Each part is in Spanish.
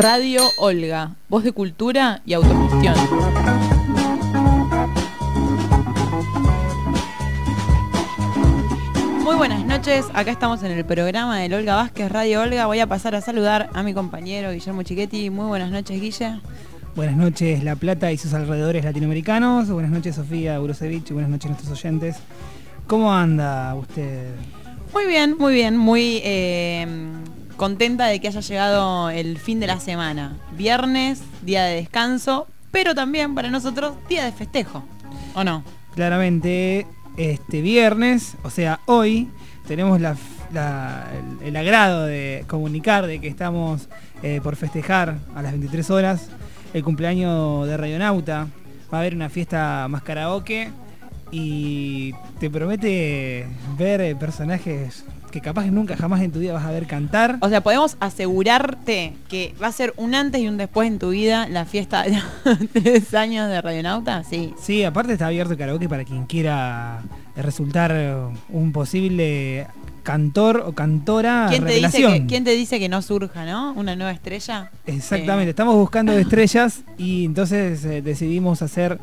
Radio Olga, voz de cultura y autogestión. Muy buenas noches, acá estamos en el programa del Olga Vázquez, Radio Olga. Voy a pasar a saludar a mi compañero Guillermo Chiquetti. Muy buenas noches, Guille. Buenas noches, La Plata y sus alrededores latinoamericanos. Buenas noches, Sofía Burusevich, y buenas noches a nuestros oyentes. ¿Cómo anda usted? Muy bien, muy contenta de que haya llegado el fin de la semana. Viernes, día de descanso, pero también para nosotros día de festejo, ¿o no? Claramente, este viernes, o sea, hoy, tenemos el agrado de comunicar de que estamos por festejar a las 23 horas el cumpleaños de Radionauta. Va a haber una fiesta más karaoke y te promete ver personajes que capaz que nunca jamás en tu vida vas a ver cantar. O sea, podemos asegurarte que va a ser un antes y un después en tu vida la fiesta de 3 años de Radionauta, sí. Sí, aparte está abierto el karaoke para quien quiera resultar un posible cantor o cantora revelación. ¿Quién te dice que no surja, no? Una nueva estrella. Exactamente, estamos buscando estrellas y entonces decidimos hacer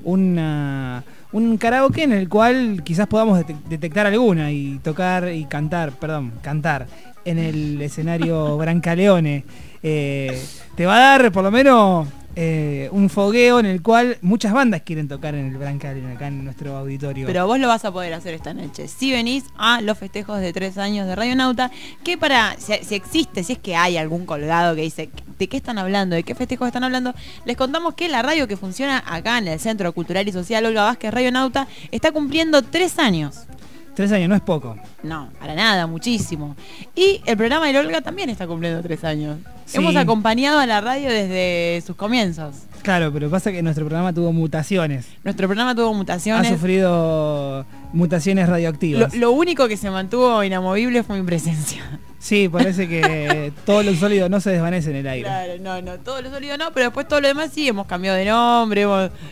un karaoke en el cual quizás podamos detectar alguna y cantar en el escenario Brancaleone. Te va a dar por lo menos un fogueo en el cual muchas bandas quieren tocar en el Brancaleone, acá en nuestro auditorio. Pero vos lo vas a poder hacer esta noche si venís a los festejos de 3 años de Radionauta, que si existe, si es que hay algún colgado que dice de qué están hablando, de qué festejos están hablando, les contamos que la radio que funciona acá en el Centro Cultural y Social Olga Vázquez Radionauta está cumpliendo 3 años. 3 años, no es poco. No, para nada, muchísimo. Y el programa de Olga también está cumpliendo 3 años. Sí. Hemos acompañado a la radio desde sus comienzos. Claro, pero pasa que nuestro programa tuvo mutaciones. Ha sufrido mutaciones radioactivas. Lo único que se mantuvo inamovible fue mi presencia. Sí, parece que todo lo sólido no se desvanece en el aire. Claro, no, todo lo sólido no, pero después todo lo demás sí, hemos cambiado de nombre,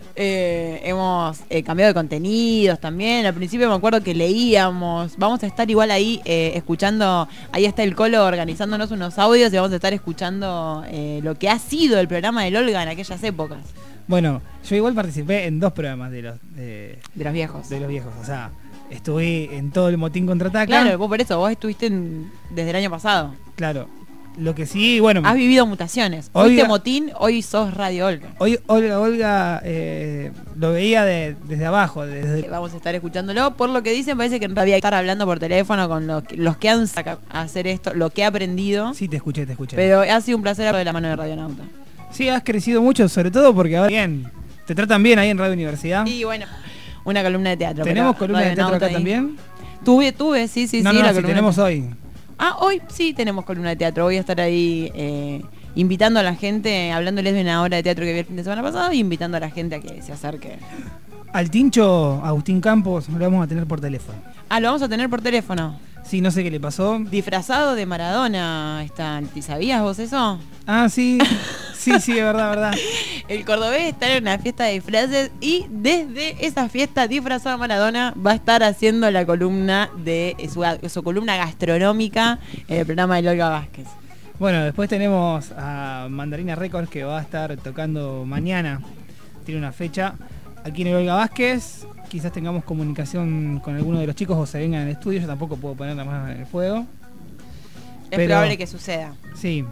hemos cambiado de contenidos también. Al principio me acuerdo que leíamos, vamos a estar igual ahí escuchando, ahí está el Colo organizándonos unos audios y vamos a estar escuchando lo que ha sido el programa del Olga en aquellas épocas. Bueno, yo igual participé en 2 programas de los viejos. O sea, estuve en todo el Motín Contraataca. Claro, vos por eso, vos estuviste desde el año pasado. Claro, lo que sí, bueno... Has vivido mutaciones. Fuiste Motín, hoy sos Radio Olga. Hoy Olga lo veía desde abajo. Vamos a estar escuchándolo. Por lo que dicen, parece que en realidad estar hablando por teléfono con los que han sacado a hacer esto, lo que he aprendido. Sí, te escuché. Pero ha sido un placer de la mano de Radionauta. Sí, has crecido mucho, sobre todo porque ahora te tratan bien ahí en Radio Universidad. Y bueno, una columna de teatro. ¿Tenemos columna de teatro acá ahí también? Tuve, sí. No, la sí, tenemos hoy. Hoy sí tenemos columna de teatro. Voy a estar ahí invitando a la gente, hablándoles de una obra de teatro que vi el fin de semana pasado y invitando a la gente a que se acerque. Al Tincho Agustín Campos lo vamos a tener por teléfono. Lo vamos a tener por teléfono. Sí, no sé qué le pasó. Disfrazado de Maradona está. ¿Sabías vos eso? Sí. Sí, es verdad. El cordobés está en una fiesta de disfraces y desde esa fiesta disfrazado de Maradona va a estar haciendo la columna de su columna gastronómica en el programa de Olga Vázquez. Bueno, después tenemos a Mandarina Records que va a estar tocando mañana. Tiene una fecha aquí en el Olga Vázquez. Quizás tengamos comunicación con alguno de los chicos o se vengan al estudio. Yo tampoco puedo poner la mano en el fuego. Es probable que suceda. Sí.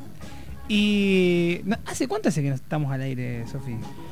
Y ¿hace cuánto hace que no estamos al aire, Sofía?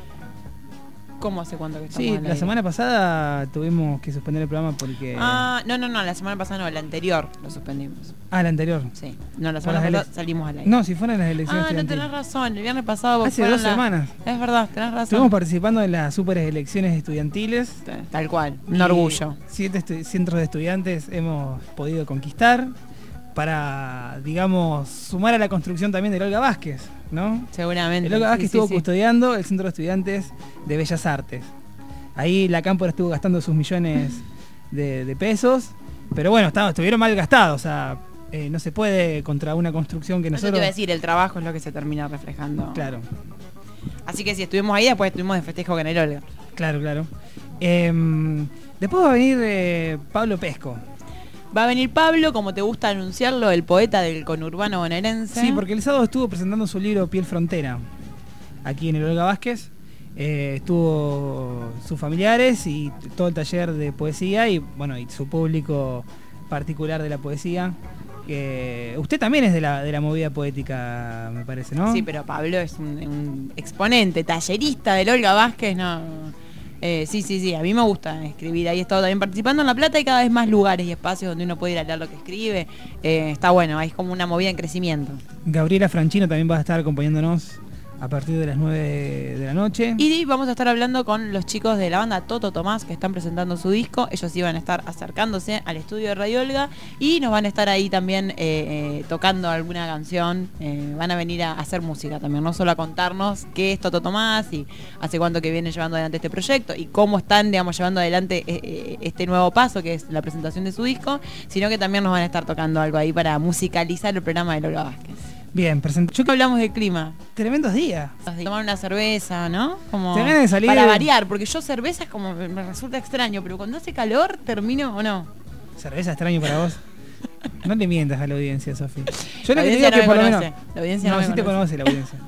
¿Cómo hace cuánto que estamos al aire? Sí, la semana pasada tuvimos que suspender el programa porque... No, la semana pasada no, la anterior lo suspendimos. La anterior. Sí, no, la semana pasada salimos al aire. No, si fueron las elecciones no tenés razón, el viernes pasado... Hace 2 semanas. Es verdad, tenés razón. Estuvimos participando en las super elecciones estudiantiles. Tal cual, un orgullo. 7 centros de estudiantes hemos podido conquistar para, digamos, sumar a la construcción también del Olga Vázquez, ¿no? Seguramente. El Olga Vázquez estuvo custodiando el Centro de Estudiantes de Bellas Artes. Ahí la Cámpora estuvo gastando sus millones de pesos, pero bueno, estuvieron mal gastados, o sea, no se puede contra una construcción que nosotros... Eso te iba a decir, el trabajo es lo que se termina reflejando. Claro. Así que si estuvimos ahí, después estuvimos de festejo con el Olga. Claro. Después va a venir Pablo Pesco. Va a venir Pablo, como te gusta anunciarlo, el poeta del conurbano bonaerense. Sí, porque el sábado estuvo presentando su libro Piel Frontera, aquí en el Olga Vázquez. Estuvo sus familiares y todo el taller de poesía y bueno, y su público particular de la poesía. Usted también es de la movida poética, me parece, ¿no? Sí, pero Pablo es un exponente, tallerista del Olga Vázquez, no. Sí, a mí me gusta escribir. Ahí he estado también participando en La Plata y cada vez más lugares y espacios donde uno puede ir a leer lo que escribe. Está bueno, es como una movida en crecimiento. Gabriela Franchino también va a estar acompañándonos a partir de las 9 de la noche. Y vamos a estar hablando con los chicos de la banda Toto Tomás, que están presentando su disco. Ellos iban a estar acercándose al estudio de Radio Olga y nos van a estar ahí también tocando alguna canción. Van a venir a hacer música también, no solo a contarnos qué es Toto Tomás y hace cuánto que vienen llevando adelante este proyecto y cómo están, digamos, llevando adelante este nuevo paso que es la presentación de su disco, sino que también nos van a estar tocando algo ahí para musicalizar el programa de Olga Vázquez. Bien, yo que hablamos de clima. Tremendos días. Tomar una cerveza, ¿no? Como te ganas de salir para variar, porque yo cerveza es como me resulta extraño, pero cuando hace calor termino o no. ¿Cerveza extraño para vos? No le mientas a la audiencia, Sofi. Yo la lo que audiencia digo no que por lo conoce. menos La audiencia no sí te conoce la audiencia.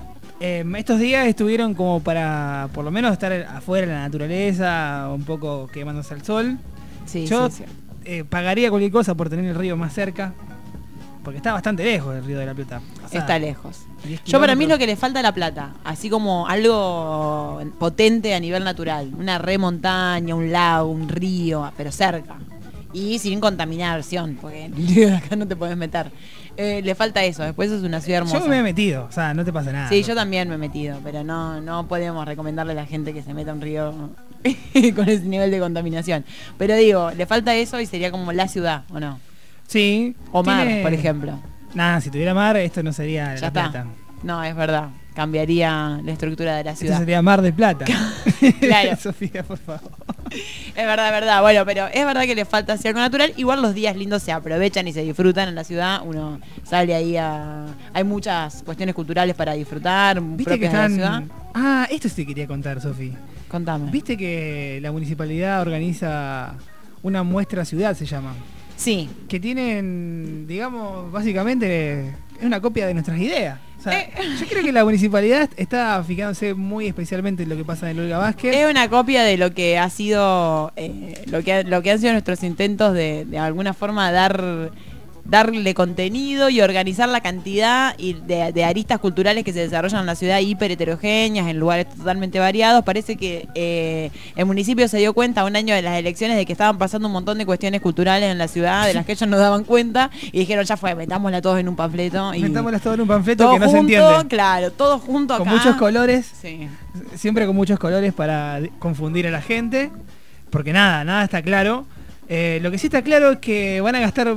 Estos días estuvieron como para por lo menos estar afuera en la naturaleza, un poco quemándose al sol. Sí, yo sí. Pagaría cualquier cosa por tener el río más cerca. Porque está bastante lejos del Río de la Plata. O sea, está lejos. Yo para mí es lo que le falta a La Plata, así como algo potente a nivel natural, una remontaña, un lago, un río, pero cerca y sin contaminación, porque acá no te podés meter. Le falta eso, después es una ciudad hermosa. Yo me he metido, o sea, no te pasa nada. Sí, yo también me he metido, pero no podemos recomendarle a la gente que se meta a un río con ese nivel de contaminación. Pero digo, le falta eso y sería como la ciudad, ¿o no? Sí. O mar, por ejemplo. Nada, si tuviera mar, esto no sería ya La está. Plata. No, es verdad. Cambiaría la estructura de la ciudad. Esto sería Mar del Plata. Claro. Sofía, por favor. Es verdad. Bueno, pero es verdad que le falta hacer algo natural. Igual los días lindos se aprovechan y se disfrutan en la ciudad. Uno sale ahí hay muchas cuestiones culturales para disfrutar. ¿Viste que están... de la ciudad? Esto sí quería contar, Sofi. Contame. ¿Viste que la municipalidad organiza una muestra ciudad, se llama? Sí. Que tienen, digamos, básicamente es una copia de nuestras ideas. O sea, yo creo que la municipalidad está fijándose muy especialmente en lo que pasa en el Olga Vázquez. Es una copia de lo que ha sido, lo que han sido nuestros intentos de alguna forma darle contenido y organizar la cantidad de aristas culturales que se desarrollan en la ciudad hiper heterogéneas, en lugares totalmente variados. Parece que el municipio se dio cuenta a un año de las elecciones de que estaban pasando un montón de cuestiones culturales en la ciudad, de las que ellos no daban cuenta, y dijeron, ya fue, metámosla todos en un panfleto. Metámoslas todos en un panfleto que no se entiende. Claro, todos juntos acá. Con muchos colores, sí. Siempre con muchos colores para confundir a la gente, porque nada está claro. Lo que sí está claro es que van a gastar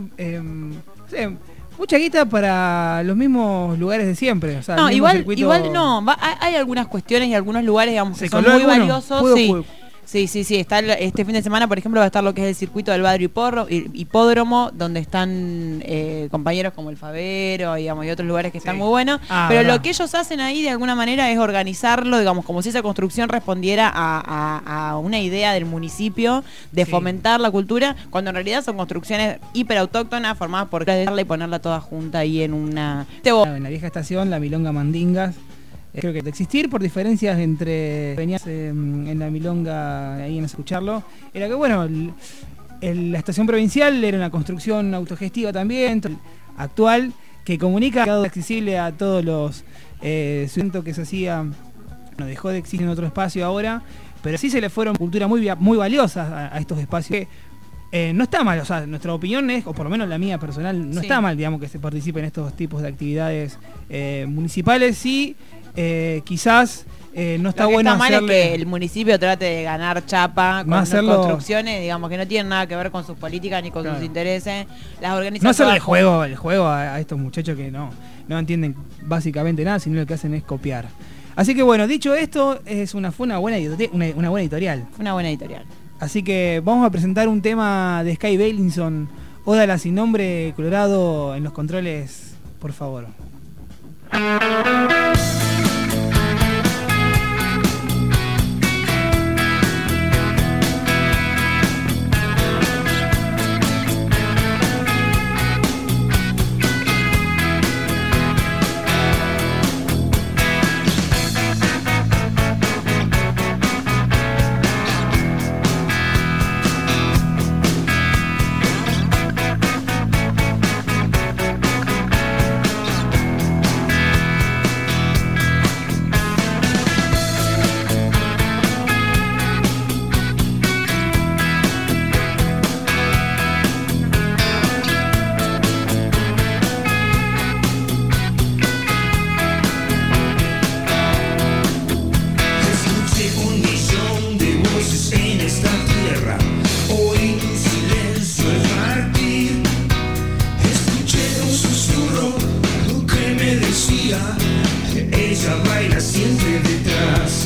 mucha guita para los mismos lugares de siempre. O sea, no, igual no. Hay algunas cuestiones y algunos lugares, digamos, que son muy valiosos. Sí. Está este fin de semana, por ejemplo, va a estar lo que es el circuito del Badrio Hipódromo, donde están compañeros como el Favero, digamos, y otros lugares que están muy buenos. Pero lo que ellos hacen ahí, de alguna manera, es organizarlo, digamos, como si esa construcción respondiera a una idea del municipio de fomentar la cultura, cuando en realidad son construcciones hiperautóctonas formadas por y ponerla toda junta ahí en una... En la vieja estación, la Milonga Mandingas. Creo que de existir por diferencias entre venías en la Milonga ahí en escucharlo, era que bueno, la estación provincial era una construcción autogestiva también, actual, que comunica accesible a todos los cientos que se hacía, no dejó de existir en otro espacio ahora, pero sí se le fueron cultura muy valiosas a estos espacios. No está mal, o sea, nuestra opinión es, o por lo menos la mía personal, no está mal, digamos, que se participe en estos tipos de actividades municipales, sí. Quizás no está bueno mal hacerle... es que el municipio trate de ganar chapa con construcciones, digamos, que no tienen nada que ver con sus políticas ni con sus intereses. Las organizaciones... No hacerle el juego a estos muchachos que no entienden básicamente nada, sino lo que hacen es copiar. Así que bueno, dicho esto, fue una buena editorial. Fue una buena editorial. Así que vamos a presentar un tema de Sky Bailinson, Oda a la sin nombre, Colorado, en los controles, por favor. ella baila siempre detrás.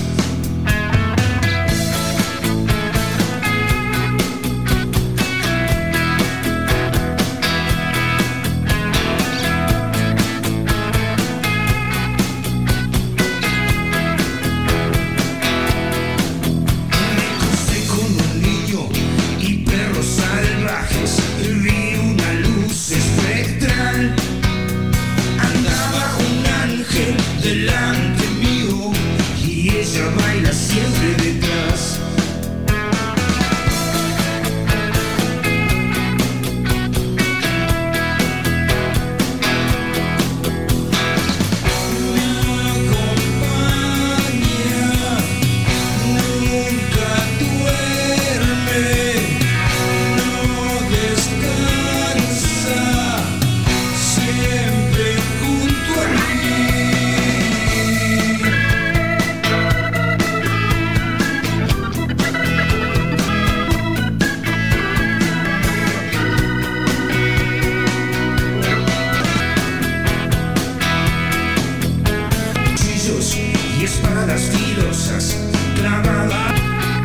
Delante mío y ella baila siempre detrás. Me acompaña, nunca duerme, no descansa, siempre junto a mí. Y espadas filosas clavadas.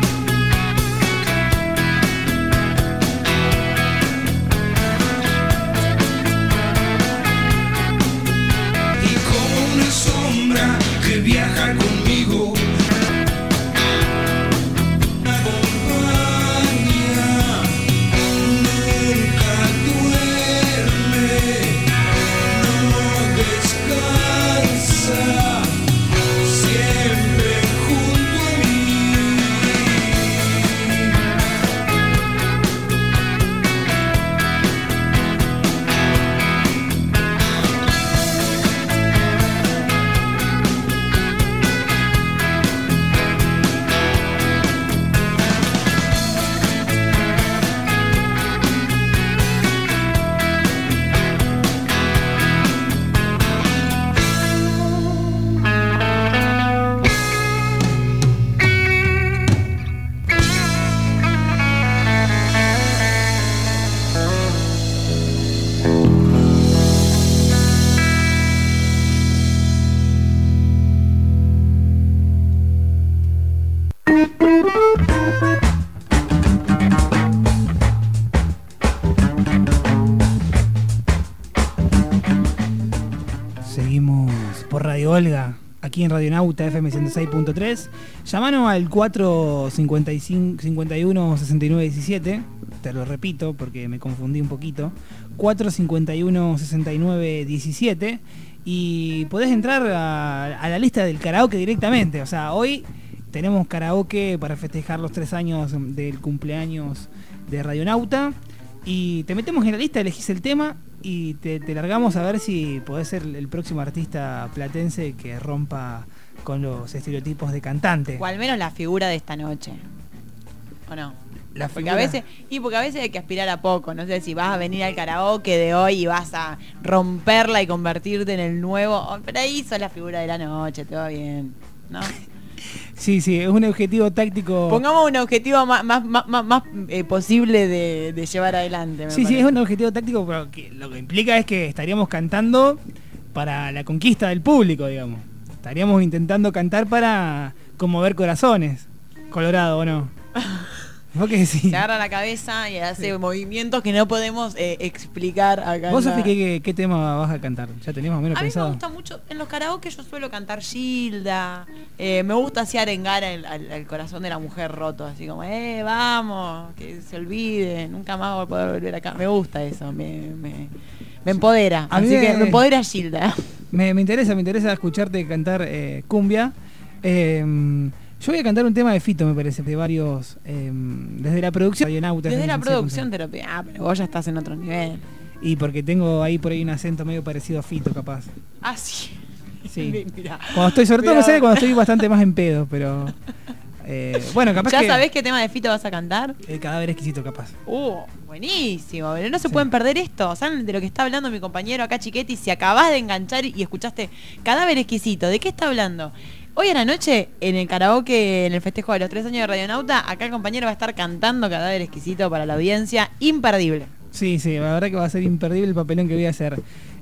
Y como una sombra que viaja conmigo. Me acompaña, nunca duerme, no descansa. Siempre junto a mí. Seguimos por Radio Olga, aquí en Radionauta FM 106.3. Llamanos al 455-51-6917. Te lo repito porque me confundí un poquito. 451-6917. Y podés entrar a la lista del karaoke directamente. O sea, hoy tenemos karaoke para festejar los 3 años del cumpleaños de Radionauta. Y te metemos en la lista, elegís el tema y te largamos a ver si podés ser el próximo artista platense que rompa con los estereotipos de cantante. O al menos la figura de esta noche. ¿O no? Porque a veces hay que aspirar a poco. No sé si vas a venir al karaoke de hoy y vas a romperla y convertirte en el nuevo. Pero ahí sos la figura de la noche, te va bien, ¿no? Sí, es un objetivo táctico. Pongamos un objetivo más posible de llevar adelante. Sí, es un objetivo táctico, pero que lo que implica es que estaríamos cantando para la conquista del público, digamos. Estaríamos intentando cantar para conmover corazones. Colorado, ¿o no? ¿Vos qué decís? Se agarra la cabeza y hace movimientos que no podemos explicar acá. ¿Vos, Sofi, qué tema vas a cantar? ¿Ya tenés más o menos pensado? A mí me gusta mucho, en los karaoke yo suelo cantar Gilda, me gusta así arengar al corazón de la mujer roto, así como, vamos, que se olvide, nunca más voy a poder volver acá. Me gusta eso, me empodera, así que me empodera Gilda. Me interesa escucharte cantar cumbia. Yo voy a cantar un tema de Fito, me parece, de varios, desde la producción. Desde la producción te lo pido. Pero vos ya estás en otro nivel. Y porque tengo ahí por ahí un acento medio parecido a Fito, capaz. Ah, sí. Sí. Mirá. Cuando estoy, sobre todo, no sé, cuando estoy bastante más en pedo, pero... bueno, capaz ¿Ya que... sabés qué tema de Fito vas a cantar? El Cadáver Exquisito, capaz. Buenísimo. Pero no se pueden perder esto. ¿Saben de lo que está hablando mi compañero acá, Chiquetti? Si acabás de enganchar y escuchaste Cadáver Exquisito, ¿de qué está hablando? Hoy a la noche, en el karaoke, en el festejo de los 3 años de Radionauta, acá el compañero va a estar cantando Cadáver Exquisito para la audiencia. Imperdible. Sí, la verdad que va a ser imperdible el papelón que voy a hacer.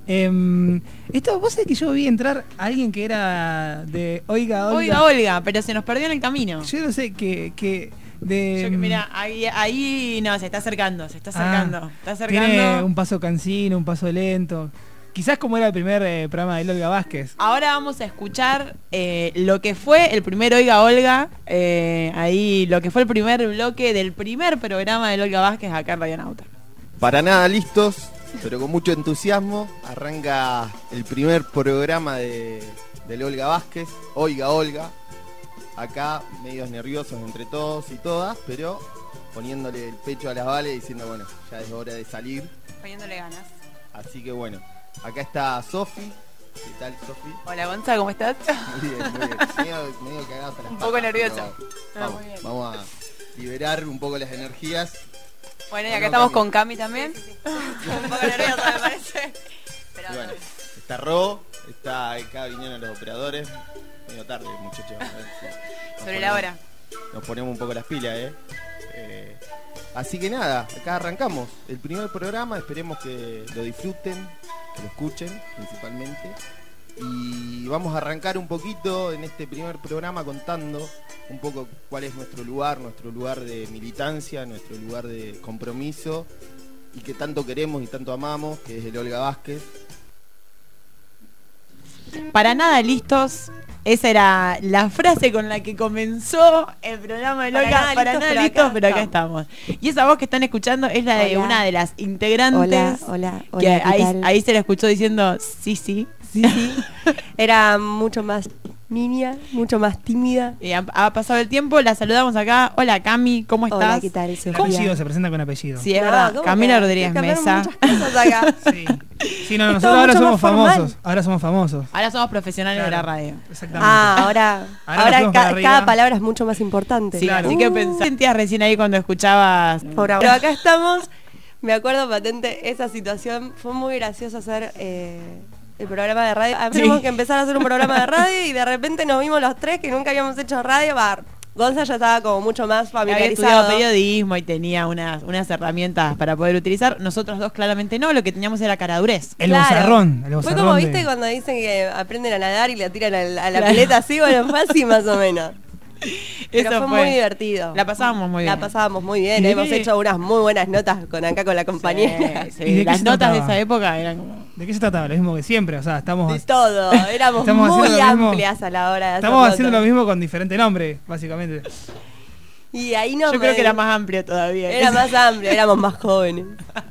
Esto, vos sabés que yo vi entrar a alguien que era de Oiga Olga. Olga, pero se nos perdió en el camino. Yo no sé, que de... Mira, ahí no, se está acercando. Está acercando. Tiene un paso cansino, un paso lento. Quizás como era el primer programa de Olga Vázquez. Ahora vamos a escuchar lo que fue el primer Oiga Olga, ahí lo que fue el primer bloque del primer programa de Olga Vázquez acá en Radionauta. Para nada listos, pero con mucho entusiasmo, arranca el primer programa de Olga Vázquez, Oiga Olga. Acá medios nerviosos entre todos y todas, pero poniéndole el pecho a las balas y diciendo, bueno, ya es hora de salir. Poniéndole ganas. Así que bueno, acá está Sofi. ¿Qué tal, Sofi? Hola, Gonza, ¿cómo estás? Muy bien, muy bien. Medio cagado hasta las Un poco patas, nervioso. pero Muy bien. vamos a liberar un poco las energías. Bueno, y acá estamos con Cami también. Un poco nerviosa, me parece. Pero Y bueno, está Ro, está acá vinieron los operadores. Medio tarde, muchachos. A ver si nos Sobre la ponemos- hora. Nos ponemos un poco las pilas, así que nada, acá arrancamos el primer programa. Esperemos que lo disfruten, que lo escuchen principalmente. Y vamos a arrancar un poquito en este primer programa contando un poco cuál es nuestro lugar de militancia, nuestro lugar de compromiso y que tanto queremos y tanto amamos, que es el Olga Vázquez. Para nada listos. Esa era la frase con la que comenzó el programa de Olga. Para nada listos, pero acá estamos. Y esa voz que están escuchando es la de Hola. una de las integrantes. Hola, Que ¿qué tal? ahí se la escuchó diciendo sí. Sí. Era mucho más niña, mucho más tímida. Y ha pasado el tiempo, la saludamos acá. Hola Cami, ¿cómo estás? Hola, ¿qué tal? El Sofía? apellido se presenta con apellido. Sí, es No, verdad. ¿cómo Camila que? Rodríguez Cambiaron Mesa. muchas cosas acá. Sí. Sí, no, Es nosotros todo ahora mucho somos más formal. famosos. Ahora somos famosos. Ahora somos profesionales de la Claro. radio. Exactamente. Ahora Ahora nos fuimos para arriba. cada palabra es mucho más importante. Sí, Claro. así que pensá. ¿Qué sentías recién ahí cuando escuchabas? Por ahora. Pero acá estamos. Me acuerdo patente esa situación. Fue muy gracioso hacer el programa de radio. Tenemos que empezar a hacer un programa de radio y de repente nos vimos los tres que nunca habíamos hecho radio. Gonza ya estaba como mucho más Había familiarizado. estudiado periodismo y tenía unas herramientas para poder utilizar. Nosotros dos claramente no, lo que teníamos era caradurez. El Claro. bozarrón. Fue como, viste, cuando dicen que aprenden a nadar y la tiran a la pileta así, bueno, fue así más o menos. Pero Eso fue muy divertido. La pasábamos muy bien. La pasábamos muy bien, ¿Y de hemos qué? hecho unas muy buenas notas con la compañera. Sí, ¿Y de qué las se notas de trataba? esa época eran como... ¿De qué se trataba? Lo mismo que siempre. O sea, estamos De todo, éramos Estamos muy haciendo lo mismo. amplias a la hora de hacer Estamos haciendo lo notas. mismo con diferente nombre, básicamente. Y ahí no Yo me- creo que era más amplio todavía. Era más amplio, éramos más jóvenes.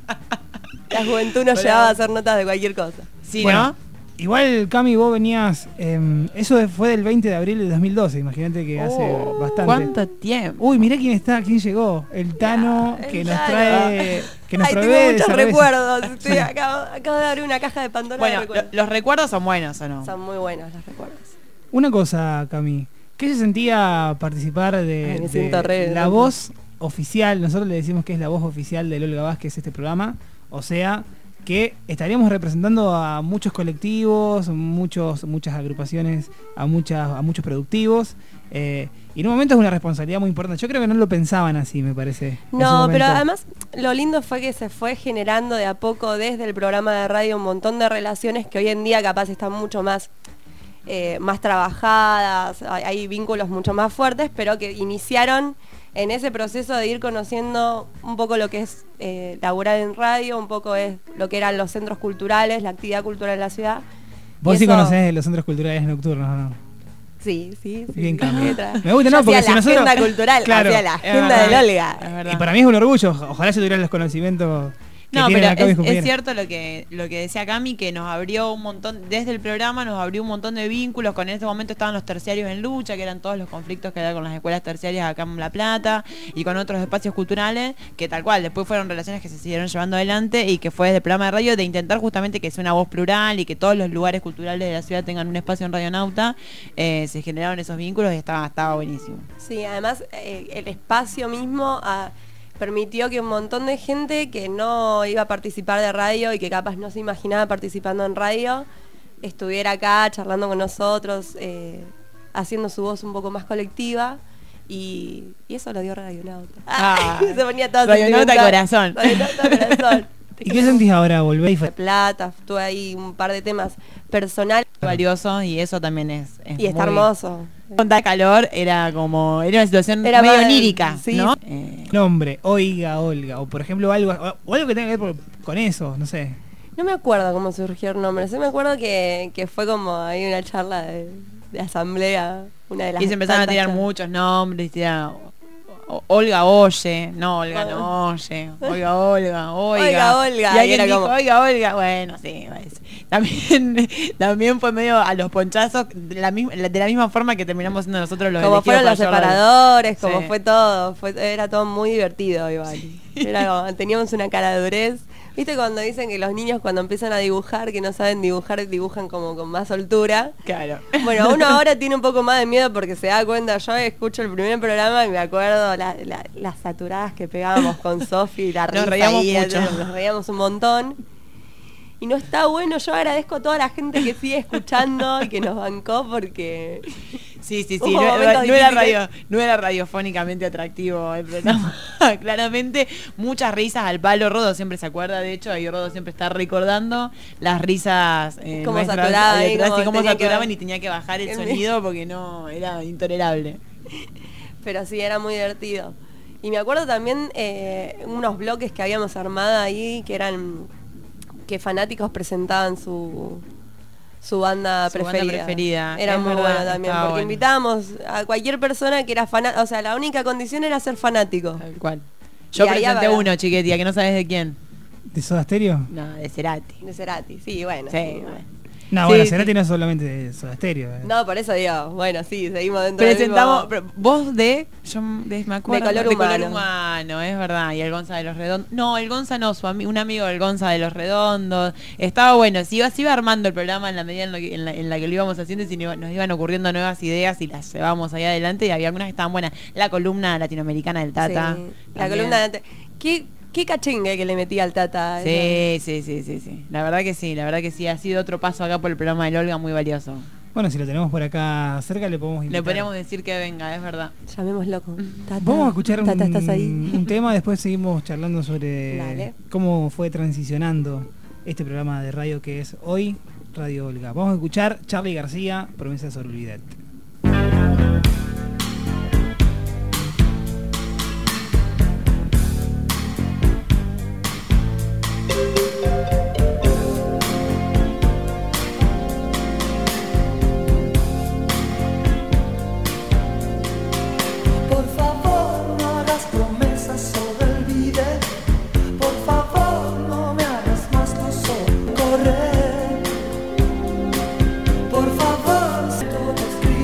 La juventud nos Pero- llevaba a hacer notas de cualquier cosa. Sí, Bueno, ¿no? igual, Cami, vos venías... eso fue del 20 de abril de 2012. Imagínate que hace bastante. ¿Cuánto tiempo? Uy, mirá quién está, quién llegó. El Tano, El que nos Tano. trae... Que nos Ay, provee tengo de muchos cerveza. recuerdos. Estoy Sí. acabo de abrir una caja de Pandora Bueno, de recuerdos. los recuerdos son buenos, ¿o no? Son muy buenos los recuerdos. Una cosa, Cami. ¿Qué se sentía participar Ay, de me siento re- la voz oficial? Nosotros le decimos que es la voz oficial de Olga Vázquez este programa. O sea, que estaríamos representando a muchos colectivos, muchas agrupaciones, a muchos productivos. Y en un momento es una responsabilidad muy importante. Yo creo que no lo pensaban así, me parece. en su No, momento. pero además lo lindo fue que se fue generando de a poco desde el programa de radio un montón de relaciones que hoy en día capaz están mucho más trabajadas, hay vínculos mucho más fuertes, pero que iniciaron en ese proceso de ir conociendo un poco lo que es laburar en radio, un poco es lo que eran los centros culturales, la actividad cultural en la ciudad. Vos Y sí eso- conocés los centros culturales nocturnos, ¿no? Sí. Bien, Cami. Letra. Me gusta, Yo no, porque hacía si la nosotros- agenda cultural, Claro, hacía la es agenda verdad, del Olga. es verdad. Y para mí es un orgullo. Ojalá yo tuviera los conocimientos que No, tienen pero acá mis es compañeros. cierto lo que decía Cami, que nos abrió un montón, desde el programa nos abrió un montón de vínculos, con en ese momento estaban los terciarios en lucha, que eran todos los conflictos que había con las escuelas terciarias acá en La Plata, y con otros espacios culturales, que tal cual, después fueron relaciones que se siguieron llevando adelante, y que fue desde el programa de radio, de intentar justamente que sea una voz plural, y que todos los lugares culturales de la ciudad tengan un espacio en Radionauta, se generaron esos vínculos, y estaba buenísimo. Sí, además el espacio mismo permitió que un montón de gente que no iba a participar de radio y que capaz no se imaginaba participando en radio, estuviera acá charlando con nosotros, haciendo su voz un poco más colectiva. Y eso lo dio Radionauta. Ah, Se ponía todo Radionauta sentimental. corazón. Radionauta corazón. ¿Y qué sentís ahora? ¿Volver? de plata, tuve ahí un par de temas personales Valioso y eso también es y está muy- hermoso. Con tal calor era como, era una situación Era medio más- onírica, sí. ¿no? Nombre, oiga, Olga. O por ejemplo o algo que tenga que ver con eso, no sé. No me acuerdo cómo surgió el nombre, sí me acuerdo que fue como ahí una charla de asamblea, una de las Y se empezaron a tantas tirar charlas. muchos nombres, tira, Olga oye, no, Olga no oye, Olga, Olga, Oiga, Olga, y alguien y era dijo, como- Oiga, Olga, bueno, sí, pues. También fue medio a los ponchazos de la misma forma que terminamos siendo nosotros los Como elegidos fueron los para Jordan. separadores, como Sí. fue todo, era todo muy divertido igual. Era como, teníamos una cara de durez. ¿Viste cuando dicen que los niños cuando empiezan a dibujar, que no saben dibujar, dibujan como con más soltura? Claro. Bueno, uno ahora tiene un poco más de miedo porque se da cuenta, yo escucho el primer programa y me acuerdo las saturadas que pegábamos con Sofi y la Nos risa reíamos ahí, mucho. nos reíamos un montón. Y no está bueno, yo agradezco a toda la gente que sigue escuchando y que nos bancó porque... Sí, Hubo no, momentos no era radiofónicamente atractivo el programa. Claramente, muchas risas al palo. Rodo siempre se acuerda, de hecho, y Rodo siempre está recordando las risas Cómo nuestras, saturaba ahí, detrás, y cómo cómo tenía que saturaban ver. y tenía que bajar el En sonido porque no, era intolerable. Pero sí, era muy divertido. Y me acuerdo también unos bloques que habíamos armado ahí, que eran que fanáticos presentaban su banda Su banda preferida. preferida, Era es muy verdad, bueno también, estaba porque bueno. invitábamos a cualquier persona que era fanático, o sea, la única condición era ser fanático. Tal cual. Yo Y ahí presenté habrá- uno, chiquitía, que no sabes de quién. ¿De Soda Stereo? No, de Cerati. De Cerati, sí, bueno. Sí, sí, bueno. No, Sí, bueno, sí. Cerati no es solamente de Soda Stereo. No, por eso digo, bueno, sí, seguimos dentro Presentamos, del mismo... vos me acuerdo, De Color Humano. Humano, es verdad, y el Gonza de los Redondos, no, el Gonza no, un amigo del Gonza de los Redondos, estaba bueno, se iba armando el programa en la medida en la que lo íbamos haciendo y nos iban ocurriendo nuevas ideas y las llevábamos ahí adelante y había algunas que estaban buenas, la columna latinoamericana del Tata. Sí, la también. columna de... ¿Qué cachingue que le metía al Tata? Sí, la verdad que sí, ha sido otro paso acá por el programa del Olga muy valioso. Bueno, si lo tenemos por acá cerca, le podemos invitar. Le podríamos decir que venga, es verdad. Llamémoslo con Tata. Vamos a escuchar Tata, ¿estás ahí? un tema, después seguimos charlando sobre Dale. cómo fue transicionando este programa de radio que es hoy Radio Olga. Vamos a escuchar Charly García, Promesa sobre Olvidate. Por favor, no hagas promesas sobre el bidet. Por favor, no me hagas más correr. Por favor, si todo escrito.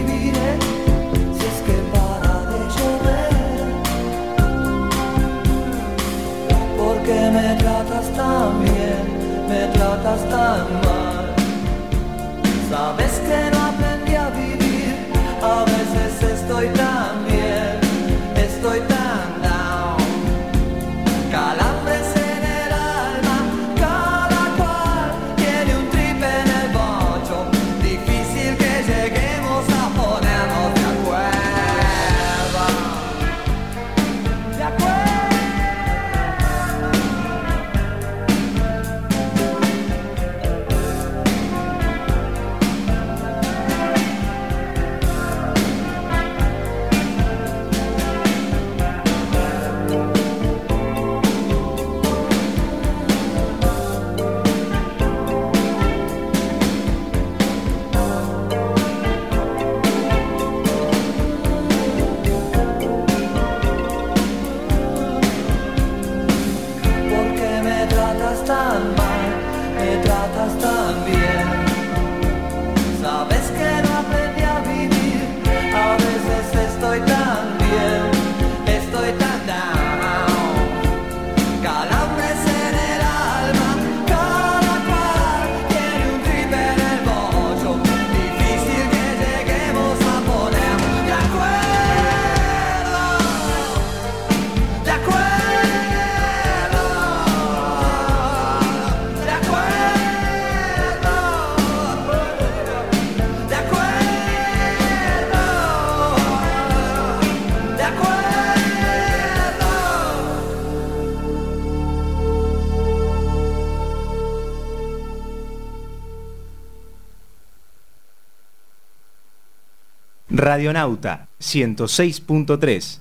Radionauta 106.3.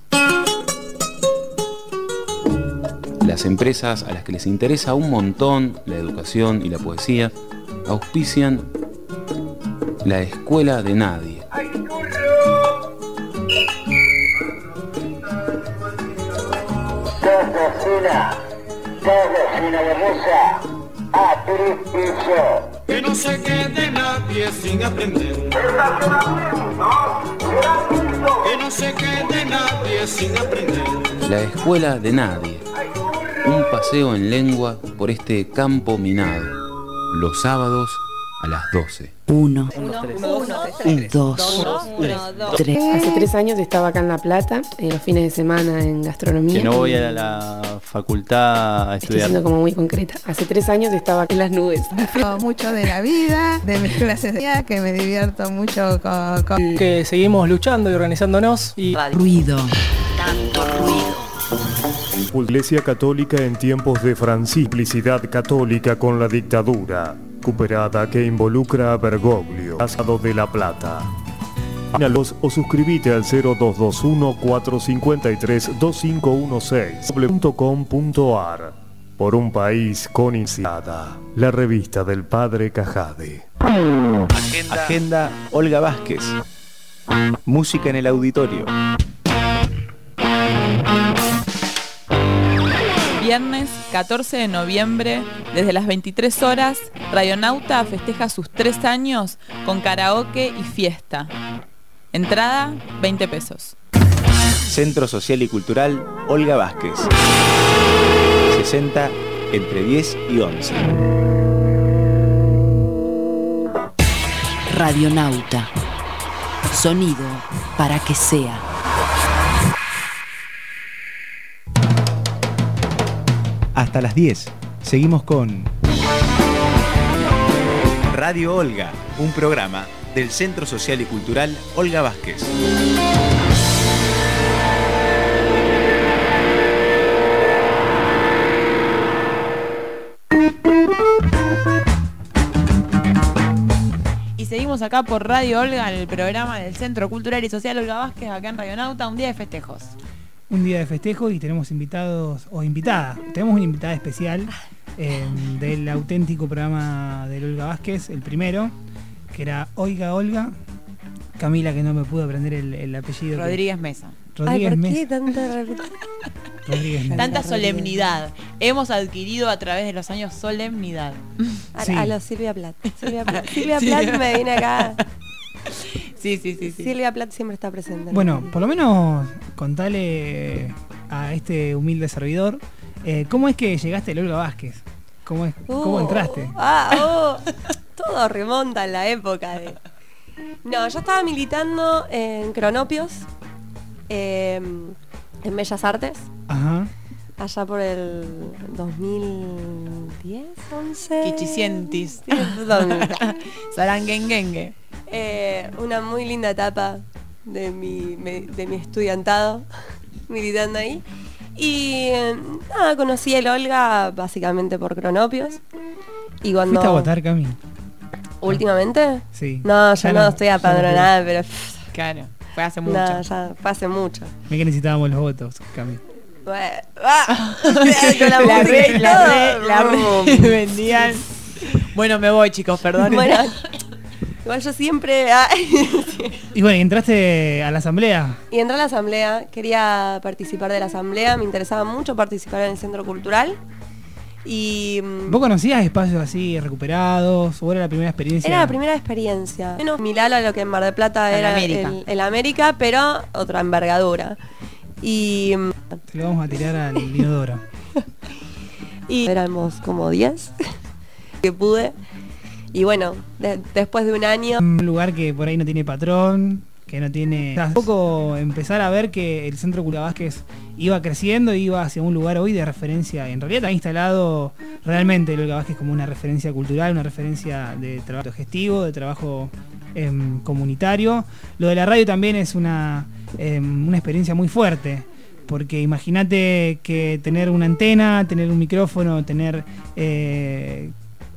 Las empresas a las que les interesa un montón la educación y la poesía auspician la Escuela de Nadie. Cocina de musa a Tripicho. Que no se quede nadie sin aprender. Que no se quede nadie sin aprender. La Escuela de Nadie. Un paseo en lengua por este campo minado. Los sábados a las 12. 1, 2, 3. Hace 3 años estaba acá en La Plata, los fines de semana en gastronomía. Que no voy a la facultad a estudiar. Estoy siendo como muy concreta. Hace 3 años estaba en las nubes. Disfruto mucho de la vida, de mis clases de día, que me divierto mucho con... Que seguimos luchando y organizándonos y... Ruido. Tanto ruido. Iglesia Católica en tiempos de simplicidad católica con la dictadura, recuperada que involucra a Bergoglio, Casado de La Plata. Llámalos o suscríbete al 0221-453-2516 Por un país con iniciada, la revista del Padre Cajade. Agenda Olga Vázquez. Música en el auditorio. Viernes 14 de noviembre, desde las 23 horas, Radionauta festeja sus 3 años con karaoke y fiesta. Entrada, 20 pesos. Centro Social y Cultural Olga Vázquez. 60 entre 10 y 11. Radionauta. Sonido para que sea. Hasta las 10. Seguimos con Radio Olga, un programa del Centro Social y Cultural Olga Vázquez. Y seguimos acá por Radio Olga, en el programa del Centro Cultural y Social Olga Vázquez, acá en Radionauta, un día de festejos. Un día de festejo y tenemos invitados o invitada. Tenemos una invitada especial del auténtico programa de Olga Vázquez, el primero, que era Oiga Olga. Camila, que no me pudo aprender el apellido. Rodríguez Mesa. Rodríguez Mesa. ¿Por qué tanta Rodríguez Mesa. Tanta solemnidad. Hemos adquirido a través de los años solemnidad. A los Silvia Plath. Silvia Plath me viene acá. Sí. Silvia Plath siempre está presente. Bueno, por lo menos contale a este humilde servidor, ¿cómo es que llegaste a Olga Vázquez? ¿Cómo entraste? Todo remonta en la época de... No, yo estaba militando en Cronopios, en Bellas Artes. Ajá. Allá por el 2010, 11. Kichisientis. Saranguenguengue. Una muy linda etapa de mi estudiantado militando ahí. Y nada, conocí el Olga básicamente por Cronopios. Y cuando... ¿Fuiste a votar, Cami? ¿Últimamente? Sí. No, yo no estoy apadronada, pero... Claro, fue hace mucho. No, ya fue hace mucho. Me que necesitábamos los votos, Cami. Con la música vendían. Bueno, me voy, chicos, perdón. Bueno, igual yo siempre... Y bueno, ¿entraste a la asamblea? Y entré a la asamblea, quería participar de la asamblea, me interesaba mucho participar en el centro cultural. Y ¿vos conocías espacios así recuperados o era la primera experiencia? Era la primera experiencia. Menos similar a lo que en Mar del Plata era el América, pero otra envergadura. Y te lo vamos a tirar al inodoro. Y éramos como 10 que pude. Y bueno, después de un año... Un lugar que por ahí no tiene patrón, que no tiene... Un poco empezar a ver que el Centro Olga Vázquez iba creciendo, iba hacia un lugar hoy de referencia. En realidad está instalado realmente el Olga Vázquez como una referencia cultural, una referencia de trabajo gestivo, de trabajo comunitario. Lo de la radio también es una experiencia muy fuerte, porque imagínate que tener una antena, tener un micrófono, tener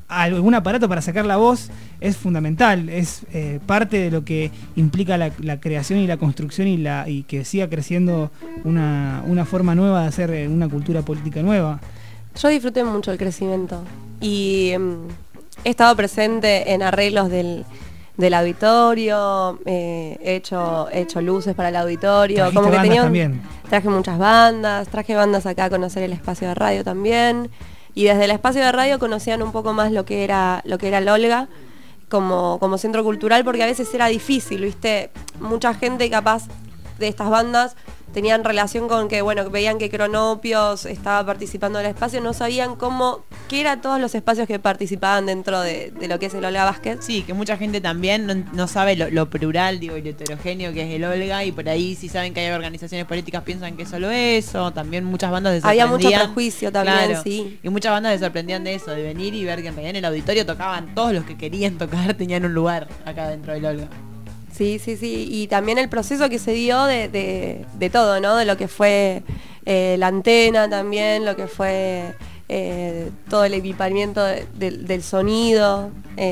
algún aparato para sacar la voz es fundamental, es parte de lo que implica la creación y la construcción y que siga creciendo una forma nueva de hacer una cultura política nueva. Yo disfruté mucho el crecimiento y he estado presente en arreglos del auditorio, he hecho luces para el auditorio. Como que también. Traje muchas bandas, traje bandas acá a conocer el espacio de radio también. Y desde el espacio de radio conocían un poco más lo que era el Olga como centro cultural, porque a veces era difícil, ¿viste? Mucha gente capaz de estas bandas tenían relación con que, bueno, veían que Cronopios estaba participando del espacio, no sabían qué eran todos los espacios que participaban dentro de lo que es el Olga Basket. Sí, que mucha gente también no sabe lo plural, digo, y lo heterogéneo que es el Olga, y por ahí si saben que hay organizaciones políticas piensan que es solo eso, también muchas bandas se sorprendían. Había mucho prejuicio también, claro, sí. Y muchas bandas se sorprendían de eso, de venir y ver que en realidad en el auditorio tocaban todos los que querían tocar, tenían un lugar acá dentro del Olga. Sí, y también el proceso que se dio de todo, ¿no? De lo que fue la antena también, lo que fue todo el equipamiento del sonido.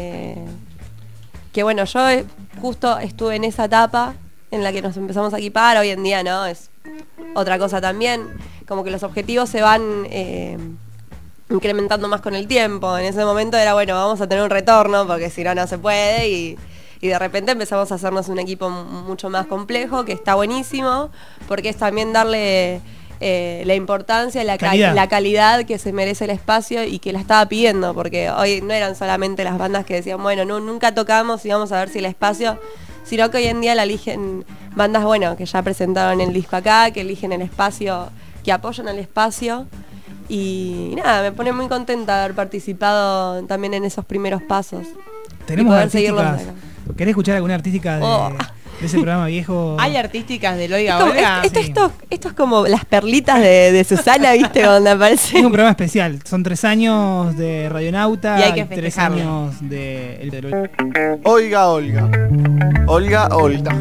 Que bueno, yo justo estuve en esa etapa en la que nos empezamos a equipar, hoy en día no, es otra cosa también, como que los objetivos se van incrementando más con el tiempo. En ese momento era, bueno, vamos a tener un retorno, porque si no se puede, y de repente empezamos a hacernos un equipo mucho más complejo, que está buenísimo, porque es también darle la importancia, la calidad que se merece el espacio y que la estaba pidiendo, porque hoy no eran solamente las bandas que decían, bueno, nunca tocamos y vamos a ver si el espacio, sino que hoy en día la eligen bandas, bueno, que ya presentaron el disco acá, que eligen el espacio, que apoyan al espacio. Y nada, me pone muy contenta de haber participado también en esos primeros pasos. Tenemos artísticas. ¿Querés escuchar alguna artística de ese programa viejo? ¿Hay artísticas del Olga Olga? Esto es como las perlitas de Susana, ¿viste? Cuando aparece. Es un programa especial. Son 3 años de Radionauta y hay que 3 años de Olga Olga. Olga Olga.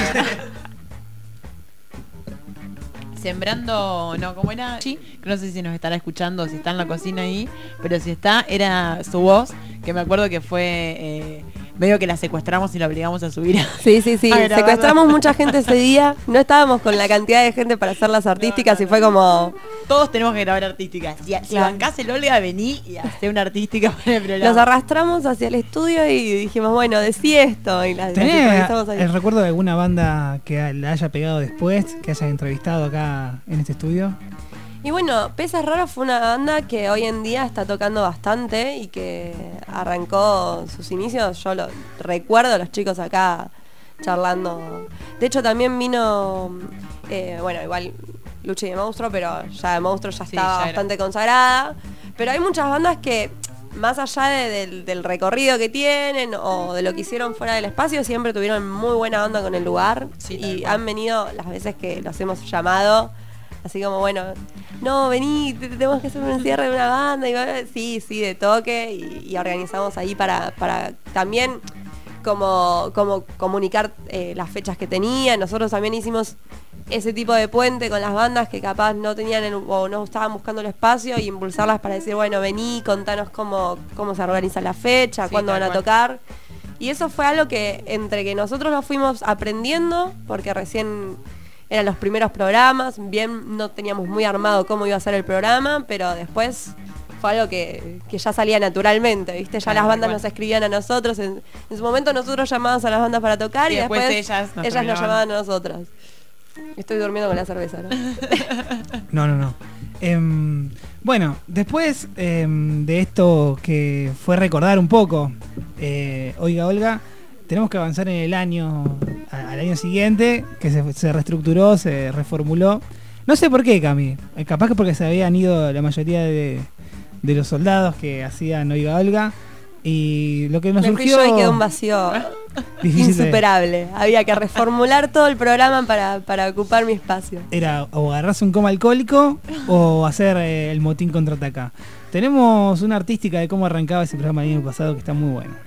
Sembrando, no, ¿cómo era? Sí, no sé si nos estará escuchando, si está en la cocina ahí, pero si está, era su voz, que me acuerdo que fue medio que la secuestramos y la obligamos a subir. Sí. Secuestramos mucha gente ese día, no estábamos con la cantidad de gente para hacer las artísticas y fue como... Todos tenemos que grabar artísticas. Si bancás el Olga, vení y hacé una artística para el programa. Los arrastramos hacia el estudio y dijimos, bueno, decí esto. Y ¿Tenés el recuerdo de alguna banda que la haya pegado después, que hayas entrevistado acá en este estudio? Y bueno, Peces Raros fue una banda que hoy en día está tocando bastante y que arrancó sus inicios, yo lo recuerdo, los chicos acá charlando. De hecho también vino, bueno, igual Luchi de Monstruo, pero ya de Monstruo ya estaba bastante consagrada. Pero hay muchas bandas que, más allá del recorrido que tienen o de lo que hicieron fuera del espacio, siempre tuvieron muy buena onda con el lugar. Y han venido las veces que los hemos llamado, así como, bueno, no, vení, tenemos que hacer un cierre de una banda. Y sí, de toque. Y organizamos ahí para también como comunicar las fechas que tenían. Nosotros también hicimos ese tipo de puente con las bandas que capaz no tenían o no estaban buscando el espacio, y impulsarlas para decir, bueno, vení, contanos cómo se organiza la fecha, cuándo van a tocar. Y eso fue algo que entre que nosotros lo fuimos aprendiendo, porque recién eran los primeros programas, bien no teníamos muy armado cómo iba a ser el programa, pero después fue algo que ya salía naturalmente, ¿viste? Ya las bandas nos escribían a nosotros, en su momento nosotros llamábamos a las bandas para tocar y después ellas nos llamaban a nosotros. Estoy durmiendo con la cerveza, ¿no? No. Bueno, después de esto que fue recordar un poco, Oiga Olga, tenemos que avanzar en el año, al año siguiente, que se reestructuró, se reformuló. No sé por qué, Cami. Capaz que porque se habían ido la mayoría de los soldados que hacían Oiga Olga. Y lo que nos surgió... y quedó un vacío insuperable. Había que reformular todo el programa para ocupar mi espacio. Era o agarrarse un coma alcohólico o hacer el motín contraataca. Tenemos una artística de cómo arrancaba ese programa el año pasado que está muy buena.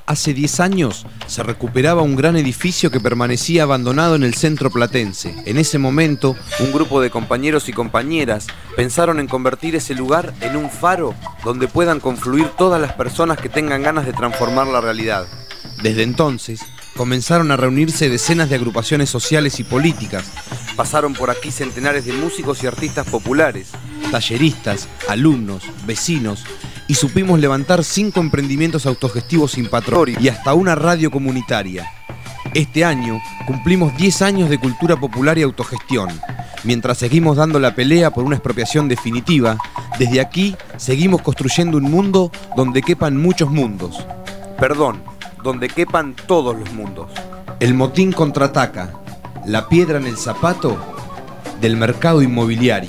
Hace 10 años se recuperaba un gran edificio que permanecía abandonado en el centro platense. En ese momento, un grupo de compañeros y compañeras pensaron en convertir ese lugar en un faro donde puedan confluir todas las personas que tengan ganas de transformar la realidad. Desde entonces, comenzaron a reunirse decenas de agrupaciones sociales y políticas. Pasaron por aquí centenares de músicos y artistas populares, talleristas, alumnos, vecinos, y supimos levantar 5 emprendimientos autogestivos sin patrón y hasta una radio comunitaria. Este año cumplimos 10 años de cultura popular y autogestión. Mientras seguimos dando la pelea por una expropiación definitiva, desde aquí seguimos construyendo un mundo donde quepan muchos mundos. Perdón, donde quepan todos los mundos. El motín contraataca, la piedra en el zapato del mercado inmobiliario.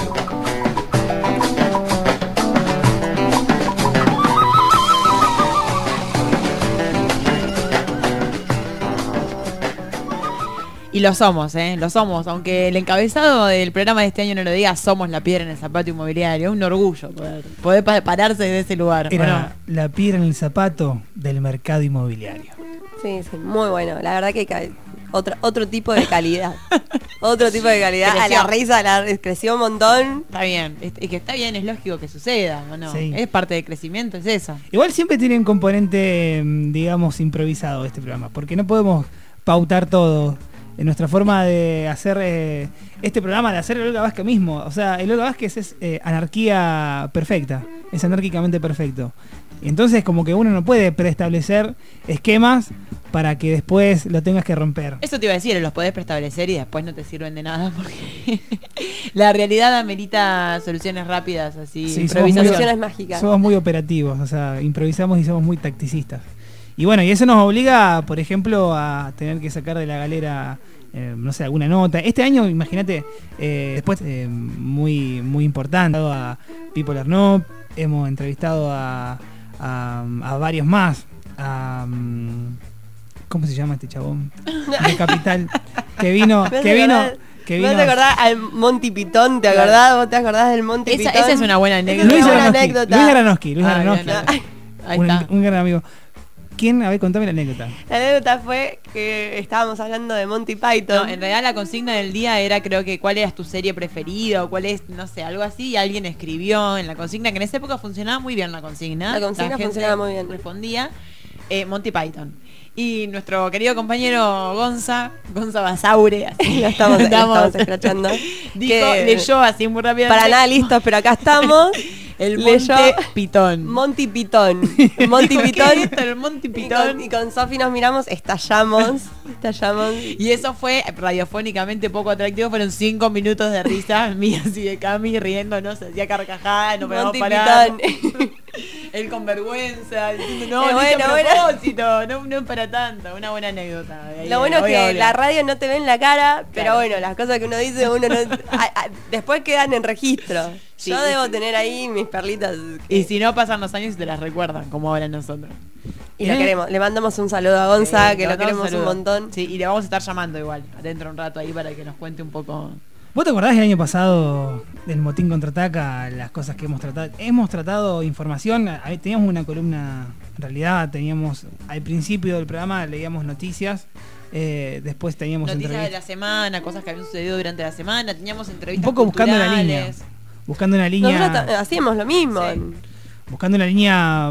Y lo somos, lo somos. Aunque el encabezado del programa de este año no lo diga, somos la piedra en el zapato inmobiliario. Un orgullo poder pararse de ese lugar. Era la piedra en el zapato del mercado inmobiliario. Sí, muy bueno. La verdad que otro tipo de calidad. Otro tipo de calidad. Creció. A la risa, creció un montón. Está bien. Es que está bien, es lógico que suceda, ¿o no? Sí. Es parte del crecimiento, es eso. Igual siempre tiene un componente, digamos, improvisado este programa, porque no podemos pautar todo. En nuestra forma de hacer este programa, de hacer el Olga Vázquez mismo. O sea, el Olga Vázquez es anarquía perfecta, es anárquicamente perfecto. Y entonces como que uno no puede preestablecer esquemas para que después lo tengas que romper. Eso te iba a decir, los podés preestablecer y después no te sirven de nada porque la realidad amerita soluciones rápidas, así, Sí, improvisaciones mágicas. Somos muy operativos, o sea, improvisamos y somos muy tacticistas. Y bueno, y eso nos obliga, por ejemplo, a tener que sacar de la galera, no sé, alguna nota. Este año, imagínate, después muy importante, a Pipo Lernoux, hemos entrevistado a varios más, ¿cómo se llama este chabón? De Capital, que vino... ¿No te acordás al Monty Pitón? ¿Te acordás? ¿Vos te acordás del Monty Pitón? Esa es una buena anécdota. Luis Aranowski. Ahí está. Un gran amigo. ¿Quién? A ver, contame la anécdota. La anécdota fue que estábamos hablando de Monty Python. No, en realidad la consigna del día era, creo que, ¿cuál era tu serie preferida? O cuál es, no sé, algo así. Y alguien escribió en la consigna, que en esa época funcionaba muy bien la consigna. La consigna funcionaba muy bien. Respondía Monty Python. Y nuestro querido compañero Gonza Basaure, así lo estamos escrachando. Leyó así muy rápido. Para nada listos, pero acá estamos. El Monty Pitón. Monty Pitón. Monty Pitón. ¿Qué es esto, el Monty Pitón? Y con Sofi nos miramos, estallamos. Y eso fue radiofónicamente poco atractivo. Fueron 5 minutos de risa mías y de Cami riéndonos, hacía carcajadas, no podíamos parar. Él con vergüenza, diciendo, no es propósito, no es para tanto. Una buena anécdota. Lo bueno es que la radio no te ve en la cara, pero bueno, las cosas que uno dice, uno no después quedan en registro. Sí, yo debo tener ahí mis perlitas. Y si no, pasan los años y te las recuerdan, como ahora nosotros. Y lo queremos. Le mandamos un saludo a Gonza, que lo queremos un montón. Sí, y le vamos a estar llamando igual, dentro de un rato ahí, para que nos cuente un poco. ¿Vos te acordás del año pasado del motín contraataca, las cosas que hemos tratado? Hemos tratado información, teníamos una columna, en realidad teníamos, al principio del programa leíamos noticias, después teníamos noticias de la semana, cosas que habían sucedido durante la semana, teníamos entrevistas un poco buscando la línea. Buscando una línea. Nosotros hacíamos lo mismo. Sí. Buscando una línea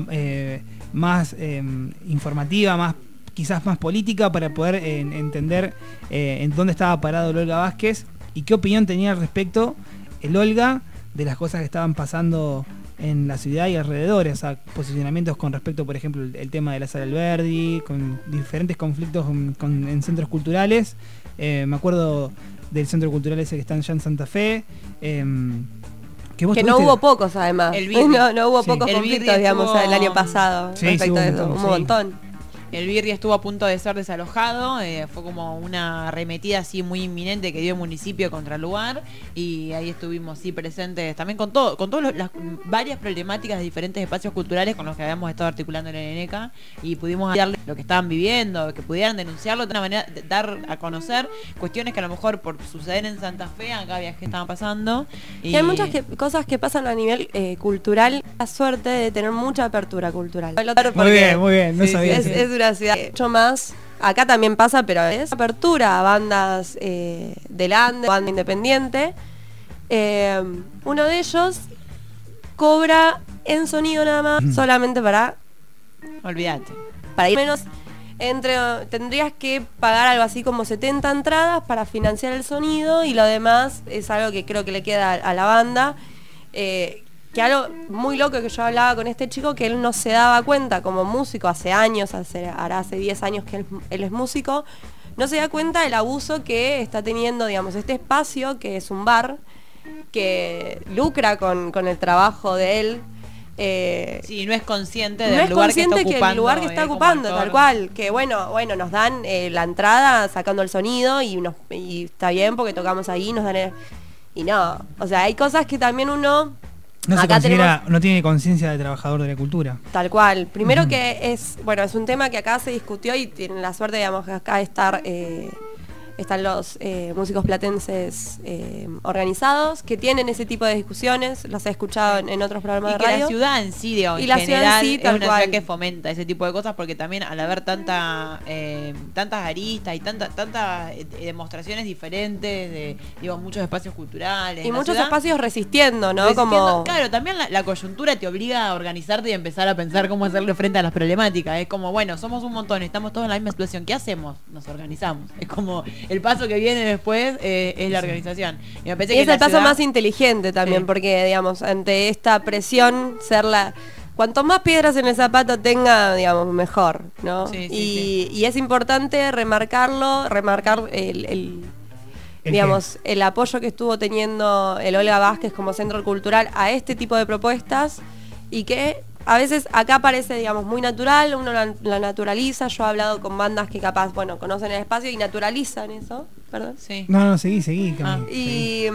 más informativa, quizás más política, para poder entender en dónde estaba parado el Olga Vázquez y qué opinión tenía al respecto el Olga de las cosas que estaban pasando en la ciudad y alrededor, o sea, posicionamientos con respecto, por ejemplo, el tema de la Sala Alberdi, con diferentes conflictos en centros culturales. Me acuerdo del centro cultural ese que está allá en Santa Fe. Que no hubo pocos, además. No hubo pocos conflictos, digamos, el año pasado respecto a eso. Un montón. El Birri estuvo a punto de ser desalojado, fue como una arremetida así muy inminente que dio el municipio contra el lugar, y ahí estuvimos presentes también con todas las varias problemáticas de diferentes espacios culturales con los que habíamos estado articulando en el ENECA, y pudimos darle lo que estaban viviendo, que pudieran denunciarlo de una manera, de dar a conocer cuestiones que a lo mejor por suceder en Santa Fe, acá había que estaban pasando. Y hay muchas cosas que pasan a nivel cultural, la suerte de tener mucha apertura cultural. Muy bien, no sabía. Es una ciudad mucho más. Acá también pasa, pero es apertura a bandas del Ande, banda independiente. Uno de ellos cobra en sonido nada más, solamente para... Olvídate. Para ir menos, tendrías que pagar algo así como 70 entradas para financiar el sonido, y lo demás es algo que creo que le queda a la banda. Que algo muy loco que yo hablaba con este chico, que él no se daba cuenta como músico hace años, hará hace 10 años que él es músico, no se da cuenta del abuso que está teniendo, digamos, este espacio, que es un bar, que lucra con el trabajo de él. Sí, no es consciente del lugar que está ocupando. El lugar que está ocupando, tal cual. Que bueno, nos dan la entrada sacando el sonido y está bien porque tocamos ahí, nos dan y no, o sea, hay cosas que también uno... no tiene conciencia de trabajador de la cultura. Tal cual. Primero que es un tema que acá se discutió y tienen la suerte, digamos, que acá están los músicos platenses organizados que tienen ese tipo de discusiones, los he escuchado en otros programas de radio. Y la ciudad en sí, digo, en general, es una ciudad que fomenta ese tipo de cosas, porque también al haber tantas aristas y tantas demostraciones diferentes de muchos espacios culturales. Y muchos espacios resistiendo, ¿no? Claro, también la coyuntura te obliga a organizarte y a empezar a pensar cómo hacerle frente a las problemáticas. Es como, bueno, somos un montón, estamos todos en la misma situación. ¿Qué hacemos? Nos organizamos. Es como... El paso que viene después es la organización. Y me parece que es el paso más inteligente también, porque, digamos, ante esta presión, cuanto más piedras en el zapato tenga, digamos, mejor, ¿no? Y es importante remarcar el apoyo que estuvo teniendo el Olga Vázquez como centro cultural a este tipo de propuestas, y que a veces acá parece, digamos, muy natural, uno la naturaliza. Yo he hablado con bandas que capaz, conocen el espacio y naturalizan eso, ¿perdón? Sí. No, seguí. Y...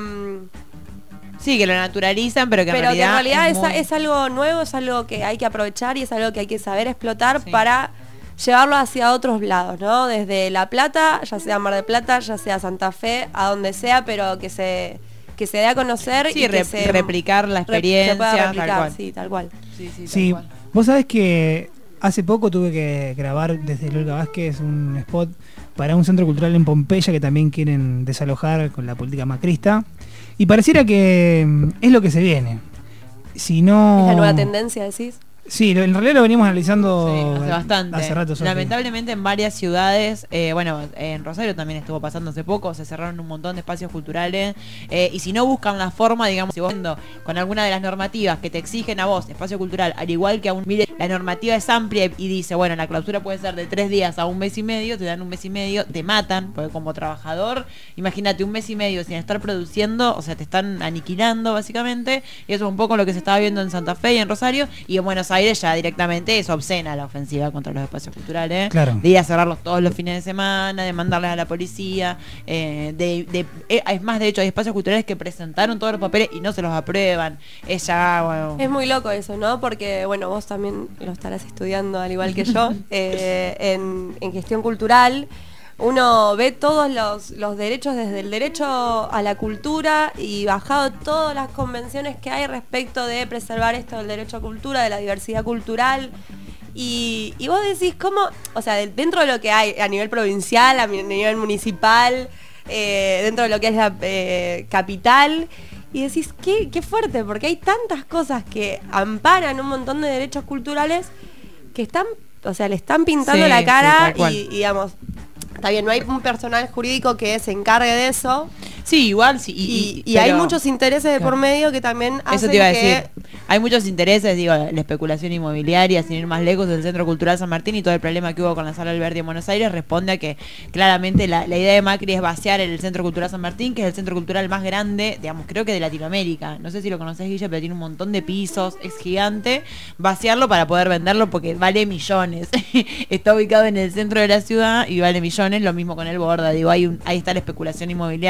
sí, que lo naturalizan, pero que en realidad es algo nuevo, es algo que hay que aprovechar y es algo que hay que saber explotar para llevarlo hacia otros lados, ¿no? Desde La Plata, ya sea Mar del Plata, ya sea Santa Fe, a donde sea, pero que se dé a conocer y que replicar la experiencia, se pueda replicar, tal cual. Sí, tal cual. Sí, vos sabés que hace poco tuve que grabar desde el Olga Vázquez un spot para un centro cultural en Pompeya que también quieren desalojar con la política macrista, y pareciera que es lo que se viene. Si no... ¿Es la nueva tendencia, decís? Sí, en realidad lo venimos analizando hace bastante. Hace rato. Lamentablemente en varias ciudades, en Rosario también estuvo pasando hace poco, se cerraron un montón de espacios culturales, y si no buscan la forma, digamos, si vos con alguna de las normativas que te exigen a vos, espacio cultural, al igual que a la normativa es amplia y dice, la clausura puede ser de 3 días a 1 mes y medio, te dan 1 mes y medio, te matan, porque como trabajador, imagínate 1 mes y medio sin estar produciendo, o sea, te están aniquilando básicamente, y eso es un poco lo que se estaba viendo en Santa Fe y en Rosario, y en Buenos Aires ya directamente es obscena la ofensiva contra los espacios culturales, claro. De ir a cerrarlos todos los fines de semana, de mandarles a la policía, es más, de hecho hay espacios culturales que presentaron todos los papeles y no se los aprueban. Es muy loco eso, ¿no? Porque vos también lo estarás estudiando al igual que yo en gestión cultural. Uno ve todos los derechos, desde el derecho a la cultura y bajado todas las convenciones que hay respecto de preservar esto del derecho a cultura, de la diversidad cultural. Y vos decís cómo, o sea, dentro de lo que hay a nivel provincial, a nivel municipal, dentro de lo que es la capital, y decís, qué fuerte, porque hay tantas cosas que amparan un montón de derechos culturales que le están pintando la cara y digamos... Está bien, no hay un personal jurídico que se encargue de eso. Sí, igual sí. Y hay muchos intereses de por medio que también hacen eso te iba a decir. Hay muchos intereses, la especulación inmobiliaria, sin ir más lejos, del Centro Cultural San Martín y todo el problema que hubo con la Sala Alberdi en Buenos Aires responde a que claramente la idea de Macri es vaciar el Centro Cultural San Martín, que es el centro cultural más grande, digamos, creo que de Latinoamérica. No sé si lo conocés, Guille, pero tiene un montón de pisos, es gigante. Vaciarlo para poder venderlo porque vale millones. Está ubicado en el centro de la ciudad y vale millones, lo mismo con el Borda. Ahí está la especulación inmobiliaria por detrás.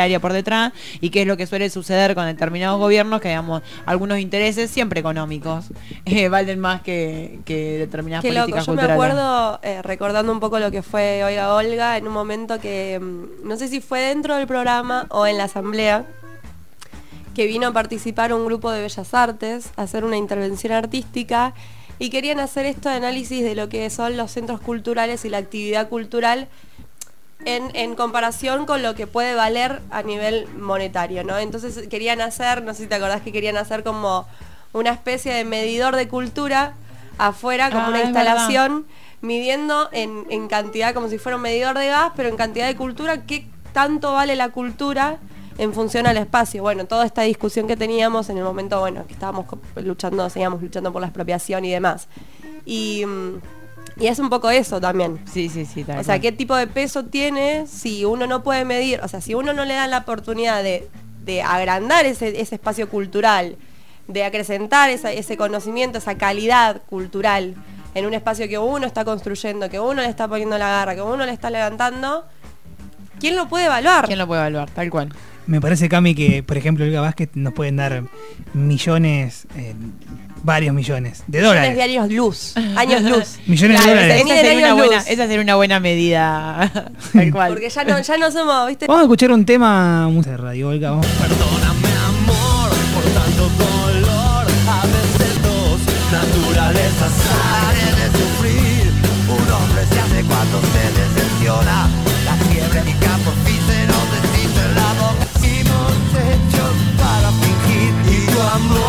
contra, y qué es lo que suele suceder con determinados gobiernos, que digamos, algunos intereses siempre económicos valen más que determinadas Qué políticas loco, yo culturales. me acuerdo, recordando un poco lo que fue Oiga Olga, en un momento que, no sé si fue dentro del programa o en la asamblea, que vino a participar un grupo de Bellas Artes, a hacer una intervención artística, y querían hacer esto de análisis de lo que son los centros culturales y la actividad cultural en comparación con lo que puede valer a nivel monetario, ¿no? Entonces querían hacer, no sé si te acordás que querían hacer como una especie de medidor de cultura afuera, como una instalación, midiendo en cantidad, como si fuera un medidor de gas, pero en cantidad de cultura, qué tanto vale la cultura en función al espacio. Bueno, toda esta discusión que teníamos en el momento, bueno, que estábamos seguíamos luchando por la expropiación y demás. Y es un poco eso también. Sí, tal o sea, cual. ¿qué tipo de peso tiene si uno no puede medir? O sea, si uno no le da la oportunidad de agrandar ese espacio cultural, de acrecentar ese conocimiento, esa calidad cultural en un espacio que uno está construyendo, que uno le está poniendo la garra, que uno le está levantando, ¿quién lo puede evaluar? ¿Quién lo puede evaluar? Tal cual. Me parece, Cami, que, por ejemplo, Olga Vázquez nos pueden dar millones, varios millones de dólares. Millones de años luz. Millones de dólares. Esa sería una buena medida. Tal cual. Porque ya no somos, ¿viste? Vamos a escuchar un tema de Radio Olga. Vamos. Perdóname, amor, por tanto dolor. A veces dos naturalezas salen de sufrir. Un hombre se hace cuando se decepciona. La fiebre y campo se nos deshizo en la boca. Hemos hecho para fingir y tu amor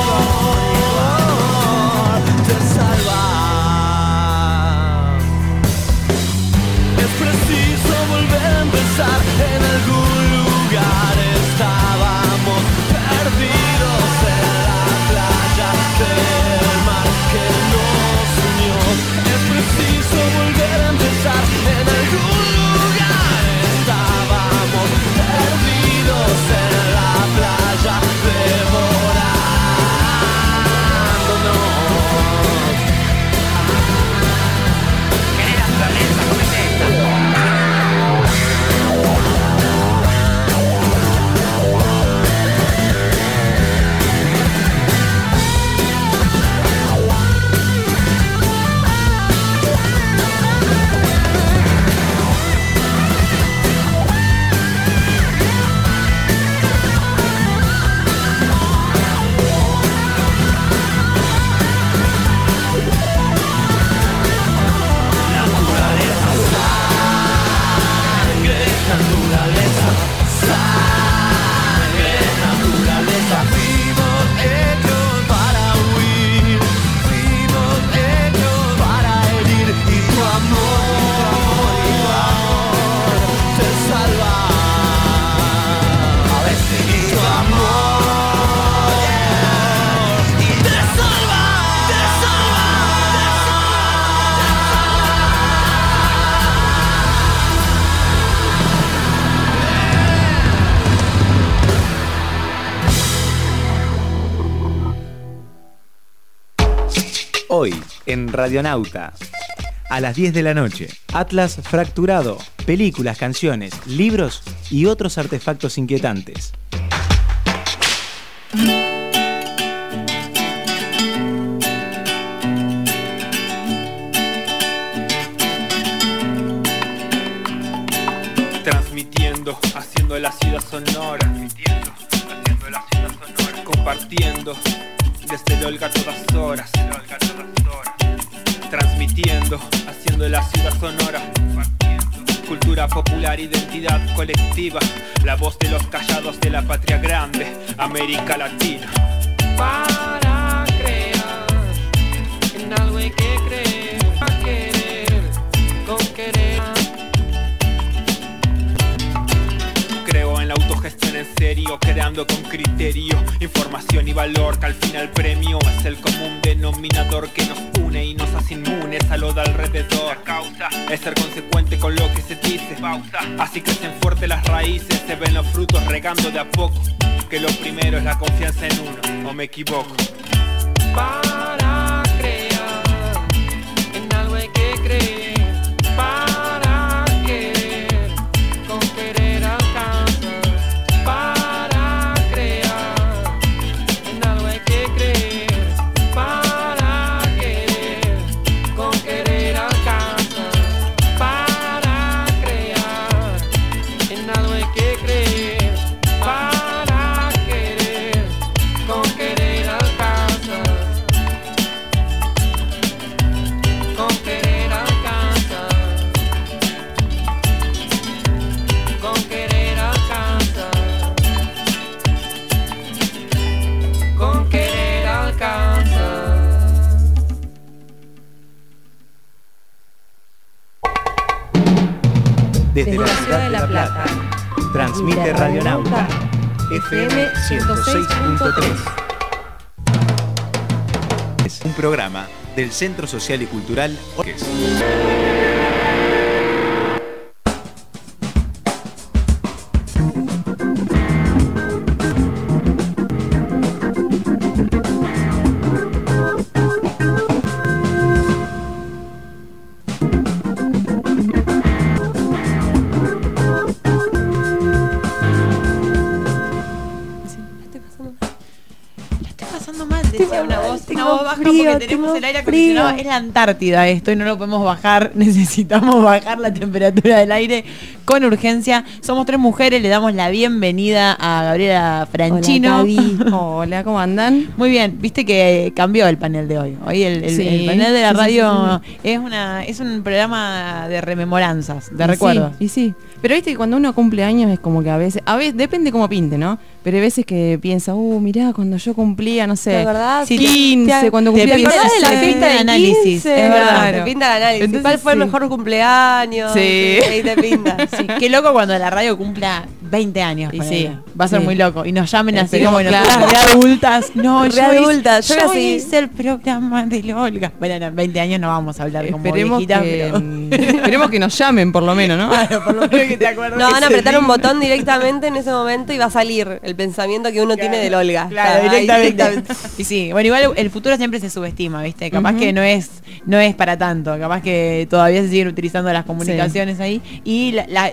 te salva. Es preciso volver a empezar en algún lugar. Estábamos perdidos en la playa del mar que nos unió. Es preciso volver a empezar en algún lugar. Estábamos perdidos en la playa devorándonos. ¿Querés naturaleza? Comete naturaleza, fuimos hechos para huir, fuimos hechos para herir, y tu amor te salva. A veces y tu amor y te salva, te salva, Hoy, en Radionauta, a las 10 de la noche, Atlas Fracturado, películas, canciones, libros y otros artefactos inquietantes. Transmitiendo, haciendo la ciudad sonora, compartiendo desde el Olga a todas horas, transmitiendo, haciendo la ciudad sonora, cultura popular, identidad colectiva, la voz de los callados de la patria grande, América Latina. para crear en algo hay que creer, para querer con querer. Creo en la autogestión en serio, creando con criterio, información y valor, que al final el premio es el común denominador que nos une y nos hace inmunes a lo de alrededor. La causa es ser consecuente con lo que se dice, pausa. Así crecen fuertes las raíces, se ven los frutos regando de a poco, que lo primero es la confianza en uno, o me equivoco. Para crear en algo hay que creer, para querer con querer alcanzar. desde la ciudad de La Plata. Transmite Radionauta FM 106.3. Es un programa del Centro Social y Cultural Orques. Una voz baja porque tenemos el aire acondicionado. Es la Antártida esto y no lo podemos bajar. Necesitamos bajar la temperatura del aire con urgencia. Somos 3 mujeres, le damos la bienvenida a Gabriela Franchino. Hola, ¿cómo andan? Muy bien, viste que cambió el panel de hoy. Hoy el panel de la radio es un programa de rememoranzas, de recuerdos. Sí, pero viste que cuando uno cumple años es como que a veces depende cómo pinte, ¿no? Pero hay veces que piensa, mirá, cuando yo cumplía, no sé, 15, cuando cumplía 16. De la pinta de análisis, es verdad, te pinta de análisis. Entonces, ¿cuál fue el mejor cumpleaños? Sí. Ahí te pinta. Sí. Qué loco cuando la radio cumpla 20 años. Sí. Va a ser muy loco. Y nos llamen así como claro. nosotras re adultas. No, adultas. Yo hice el programa de Olga. Bueno, en 20 años no vamos a hablar como viejitas, pero... Esperemos que nos llamen por lo menos, ¿no? Claro, por lo menos que te acuerdes. No, van a apretar un botón directamente en ese momento y va a salir el pensamiento que uno tiene del Olga. Claro, directamente. Y sí, bueno, igual el futuro siempre se subestima, ¿viste? Capaz que no es para tanto. Capaz que todavía se siguen utilizando las comunicaciones ahí. Y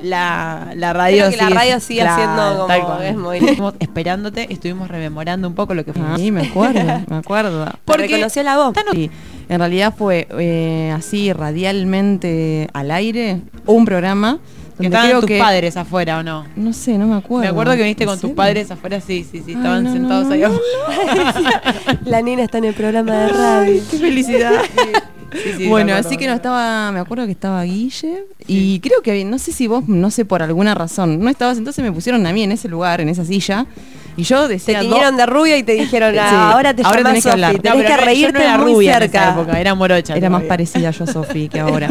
la radio sigue. La radio sigue haciendo como es muy... Estuvimos esperándote, estuvimos rememorando un poco lo que fue. Sí, me acuerdo. Porque reconoció la voz. Sí, en realidad fue así radialmente al aire un programa. Que estaban tus padres afuera, ¿o no? No sé, no me acuerdo. Me acuerdo que viniste con tus padres afuera, sí, estaban sentados ahí afuera. La nena está en el programa de radio. ¡Qué felicidad! Sí, bueno, así que me acuerdo que estaba Guille y creo que, no sé si vos, no sé, por alguna razón, no estabas, entonces me pusieron a mí en ese lugar, en esa silla. Y yo decía, te tiñeron de rubia y te dijeron, ahora te llamas tenés que hablar. Tenés que reírte no era muy rubia cerca. En esa época, era morocha. Era más parecida yo a Sofi que ahora.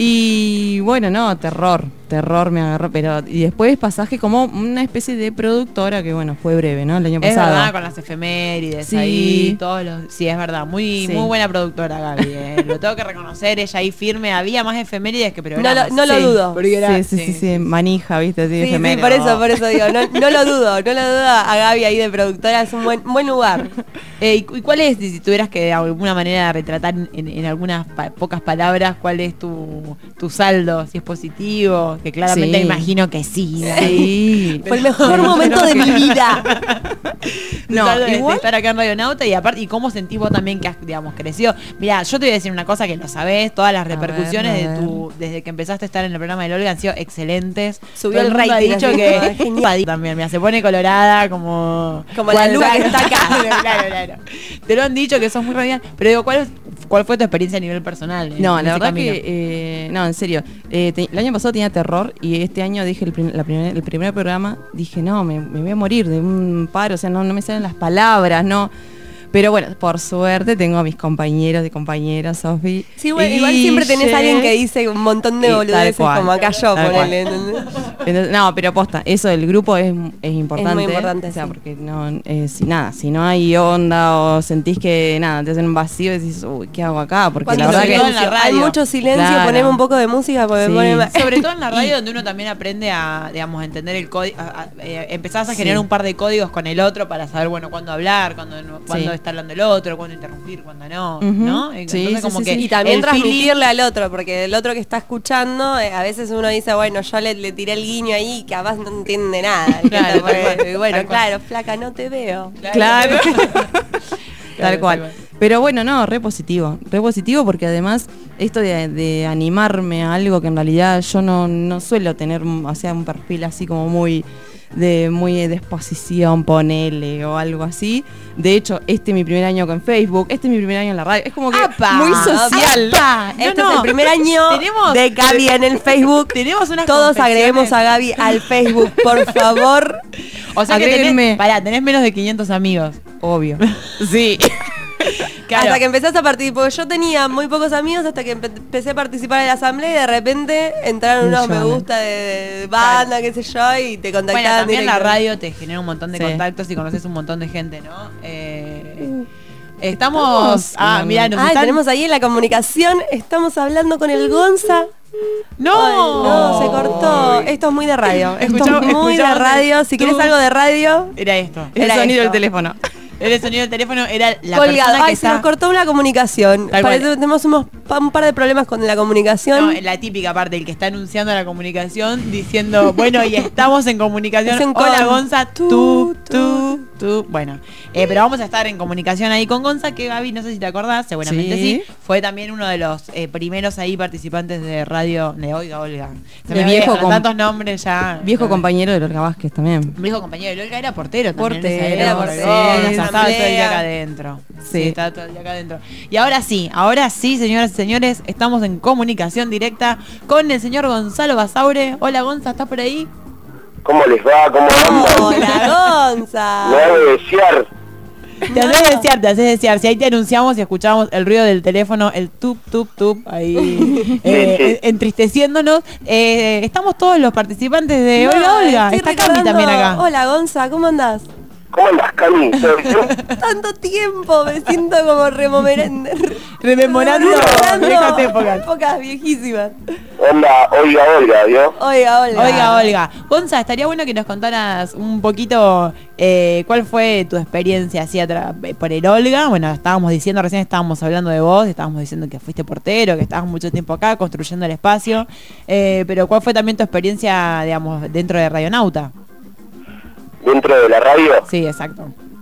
Y bueno, no, terror me agarró, y después pasaje como una especie de productora que bueno, fue breve, ¿no? El año pasado. Es verdad, con las efemérides ahí, sí, es verdad, muy buena productora Gaby, lo tengo que reconocer, ella ahí firme, había más efemérides que programas. No lo dudo. Sí, manija, ¿viste? Sí, por eso digo, no lo dudo a Gaby ahí de productora, es un buen lugar. ¿Y cuál es, si tuvieras que de alguna manera retratar en algunas pocas palabras, cuál es tu saldo, si es positivo? Que claramente imagino que sí. Fue el mejor momento de mi vida. De estar acá en Radionauta y aparte, y cómo sentís vos también que has, digamos, crecido. Mirá, yo te voy a decir una cosa que lo sabés, todas las repercusiones desde que empezaste a estar en el programa de Olga han sido excelentes. Subió el rating. Ha dicho que genial. También, mira, se pone colorada como la luna que está acá. Claro. Te lo han dicho que sos muy radial, pero digo, ¿cuál fue tu experiencia a nivel personal? No, la verdad que no, en serio. El año pasado tenía terror y este año dije el primer programa, dije, no, me voy a morir de un paro, o sea, no me salen las palabras, no. Pero bueno, por suerte tengo a mis compañeros y compañeras, Sofi. Sí, bueno, igual siempre tenés a alguien que dice un montón de boludeces como acá yo, ponele. No, pero posta, eso del grupo es importante. Es muy importante, o sea, porque si no hay onda o sentís que te hacen un vacío y decís, uy, ¿qué hago acá? Porque la verdad que en la radio hay mucho silencio, poneme un poco de música porque sobre todo en la radio donde uno también aprende a, digamos, entender el código, empezás a generar un par de códigos con el otro para saber, bueno, cuándo hablar, cuándo está hablando el otro, cuándo interrumpir, cuándo no, ¿no? Entonces como que y también transmitirle al otro, porque el otro que está escuchando, a veces uno dice, bueno, yo le tiré el guiño ahí, que capaz no entiende nada. Claro, claro, flaca, no te veo. Claro. Tal cual. Pero bueno, no, re positivo porque además esto de animarme a algo que en realidad yo no suelo tener, o sea, un perfil así como muy de exposición, ponele o algo así. De hecho, este es mi primer año con Facebook, este es mi primer año en la radio. Es como que muy social. Este es el primer año de Gaby en el Facebook. Tenemos unas Todos agreguemos a Gaby al Facebook, por favor. O sea, agréguenme. Que tenés menos de 500 amigos. Obvio. Sí. Claro. Hasta que empezás a participar, porque yo tenía muy pocos amigos hasta que empecé a participar en la asamblea y de repente entraron unos me gusta de banda, qué sé yo, y te contactaban. Bueno, también la directo. radio te genera un montón de Sí. contactos y conoces un montón de gente, ¿no? Estamos... mirá, nos están... tenemos ahí en la comunicación, estamos hablando con el Gonza. ¡No! Ay, no, se cortó. Esto es muy de radio. Esto es muy de radio. Si quieres algo de radio, Era esto. El sonido del teléfono. Era el sonido del teléfono, era la colgado. persona que Ay, se está... nos cortó la comunicación. Tal cual. Tenemos un par de problemas con la comunicación. No, la típica parte, el que está anunciando la comunicación diciendo, bueno, y estamos en comunicación. Es un Hola, con. Gonza, tú. Bueno, pero vamos a estar en comunicación ahí con Gonza, que Gaby, no sé si te acordás, seguramente sí. Fue también uno de los primeros ahí participantes de radio de Oiga Olga. Se El me viejo había- com- tantos nombres ya. Viejo compañero de Olga Vázquez también. Viejo compañero de Olga era portero también. Portero, era sí, estaba todo el día asamblea. acá adentro. Sí. Estaba todo el día acá adentro. Y ahora sí, señoras y señores, estamos en comunicación directa con el señor Gonzalo Basaure. Hola, Gonza, ¿estás por ahí? ¿Cómo les va? ¿Cómo andan? Hola, Gonza. Me hago desear. Te haces desear. Si ahí te anunciamos y escuchamos el ruido del teléfono, el tup, ahí entristeciéndonos. Estamos todos los participantes de Olga. Estoy Está Cami recordando- también acá. Hola, Gonza, ¿cómo andás? ¿Cómo andas, Cami? ¿Todo bien? Tanto tiempo, me siento como rememorando viejas épocas. épocas viejísimas. Onda, Olga, ¿vio? Oiga. Olga. Gonza, estaría bueno que nos contaras un poquito cuál fue tu experiencia así por el Olga. Bueno, estábamos hablando de vos, estábamos diciendo que fuiste portero, que estabas mucho tiempo acá construyendo el espacio, pero ¿cuál fue también tu experiencia, digamos, dentro de Radionauta? ¿Dentro de la radio? Sí, exacto.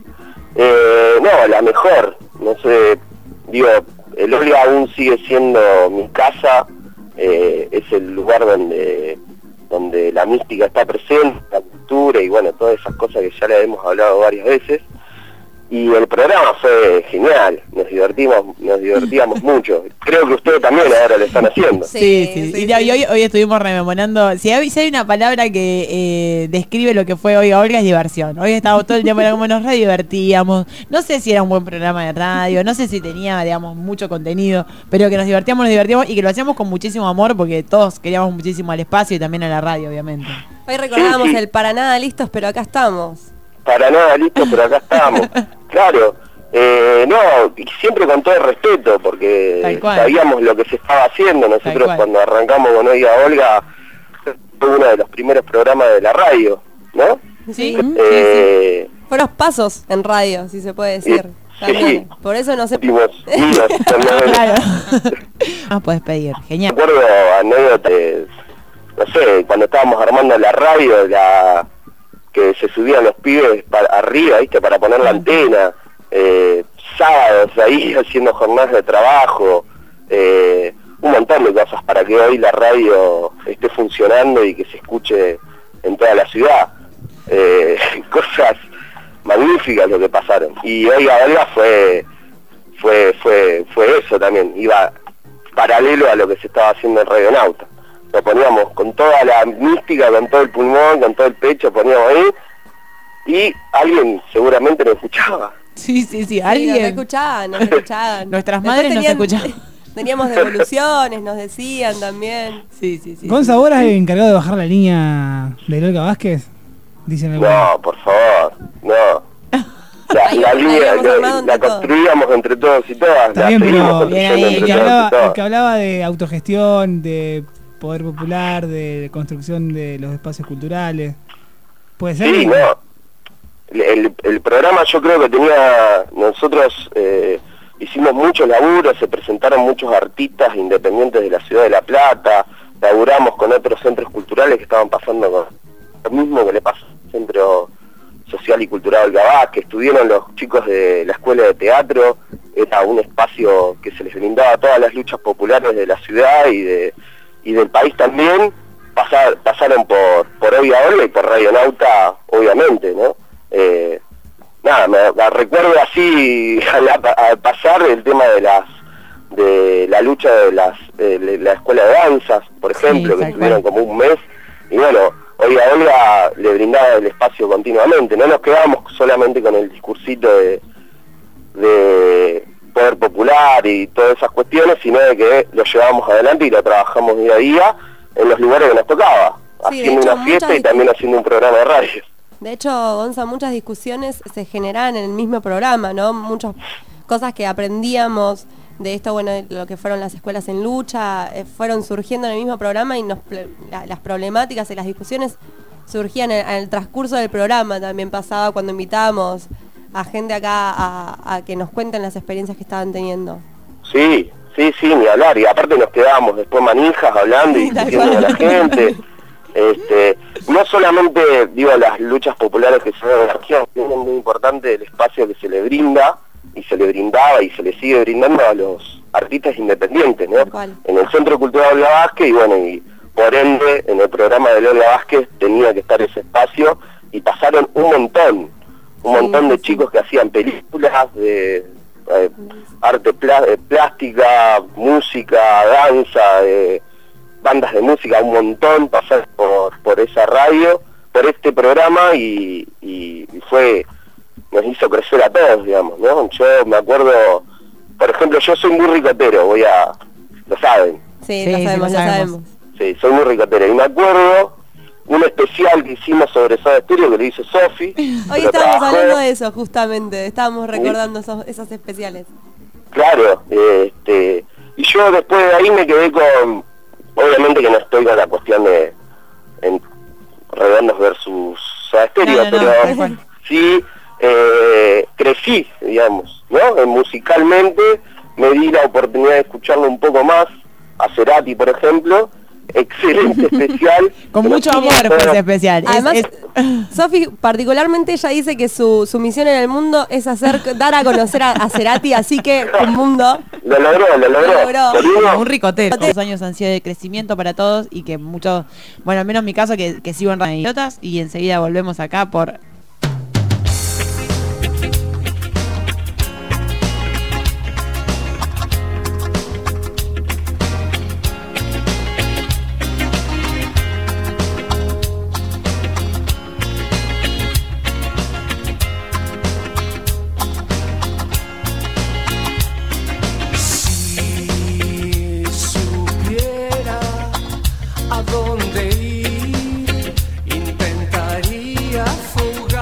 No, la mejor. No sé, digo, el Olga aún sigue siendo mi casa. Es el lugar donde la mística está presente, la cultura y bueno, todas esas cosas que ya le hemos hablado varias veces. Y el programa fue genial, nos divertíamos mucho. Creo que ustedes también ahora lo están haciendo. Sí. Y hoy estuvimos rememorando. Si hay una palabra que describe lo que fue Oiga Olga, es diversión. Hoy estábamos todo el tiempo como nos re divertíamos. No sé si era un buen programa de radio, no sé si tenía, digamos, mucho contenido, pero que nos divertíamos y que lo hacíamos con muchísimo amor porque todos queríamos muchísimo al espacio y también a la radio, obviamente. Hoy recordábamos el para nada listos, pero acá estamos. Para nada listo, pero acá estamos. Claro, no, y siempre con todo el respeto, porque sabíamos lo que se estaba haciendo. Nosotros cuando arrancamos con Oiga Olga, fue uno de los primeros programas de la radio, ¿no? Sí. Fueron pasos en radio, si se puede decir. También. Por eso no sé. Puedes pedir, genial. Me acuerdo anécdotas, no sé, cuando estábamos armando la radio, que se subían los pibes arriba, ¿viste? Para poner la antena, sábados ahí haciendo jornadas de trabajo, un montón de cosas para que hoy la radio esté funcionando y que se escuche en toda la ciudad. Cosas magníficas lo que pasaron. Y Oiga Olga fue eso también, iba paralelo a lo que se estaba haciendo en Radionauta. Lo poníamos con toda la mística, con todo el pulmón, con todo el pecho, poníamos ahí y alguien seguramente nos escuchaba. Sí, alguien. Nos escuchaban. Nuestras madres nos escuchaban. Teníamos devoluciones, nos decían también. Sí. ¿Gonza, vos eras el encargado de bajar la línea de Olga Vázquez? Dicen algunos. No, por favor, no. La línea la construíamos entre todos y todas. Está bien, pero el que todos. hablaba de autogestión, de poder popular, de construcción de los espacios culturales. ¿Puede ser? Sí, no. El programa yo creo que nosotros hicimos muchos laburos, se presentaron muchos artistas independientes de la ciudad de La Plata, laburamos con otros centros culturales que estaban pasando con lo mismo que le pasa al Centro Social y Cultural Olga Vázquez, estuvieron los chicos de la Escuela de Teatro, era un espacio que se les brindaba a todas las luchas populares de la ciudad y del país también, pasaron por Oiga Olga y por Radionauta, obviamente, ¿no? Me recuerdo así al pasar el tema de la lucha de la escuela de danzas, por ejemplo, que estuvieron como un mes, y bueno, Oiga Olga le brindaba el espacio continuamente, no nos quedábamos solamente con el discursito de de poder popular y todas esas cuestiones, sino de que lo llevamos adelante y lo trabajamos día a día en los lugares que nos tocaba, Sí, haciendo de hecho, una fiesta muchas y también haciendo un programa de radio. De hecho, Gonza, muchas discusiones se generaban en el mismo programa, ¿no? Muchas cosas que aprendíamos de esto, bueno, de lo que fueron las escuelas en lucha, fueron surgiendo en el mismo programa y las problemáticas y las discusiones surgían en el transcurso del programa. También pasaba cuando invitábamos a gente acá a que nos cuenten las experiencias que estaban teniendo. Sí, ni hablar, y aparte nos quedábamos después manijas hablando y discutiendo con la gente. No solamente, digo, las luchas populares que se dan en la región, es muy importante el espacio que se le brinda, y se le brindaba y se le sigue brindando a los artistas independientes, ¿no? En el Centro Cultural Olga Vázquez, y bueno, y por ende, en el programa de Olga Vázquez tenía que estar ese espacio, y pasaron un montón de chicos que hacían películas de arte plástica, música, danza, bandas de música, un montón pasaron por esa radio, por este programa, y nos hizo crecer a todos, digamos, ¿no? Yo me acuerdo, por ejemplo, yo soy muy ricotero, lo saben. Sí, lo sabemos. Sí, soy muy ricotero, y me acuerdo un especial que hicimos sobre Soda Stereo que lo hizo Sofi. Hoy estábamos hablando de eso, justamente, estábamos recordando esos especiales. Claro, y yo después de ahí me quedé con, obviamente que no estoy con la cuestión de Redondos versus Soda Stereo, pero sí crecí, digamos, ¿no? Musicalmente me di la oportunidad de escucharlo un poco más, a Cerati, por ejemplo. Excelente especial. Con mucho amor fue ese especial. Además, Sofi, particularmente, ella dice que su misión en el mundo es dar a conocer a Cerati, así que un mundo. Lo logró. Un ricotero. Los años han sido de crecimiento para todos y que muchos, bueno, al menos en mi caso, que sigo en Radio Idiotas, y enseguida volvemos acá por... A dónde ir, intentaría fugar.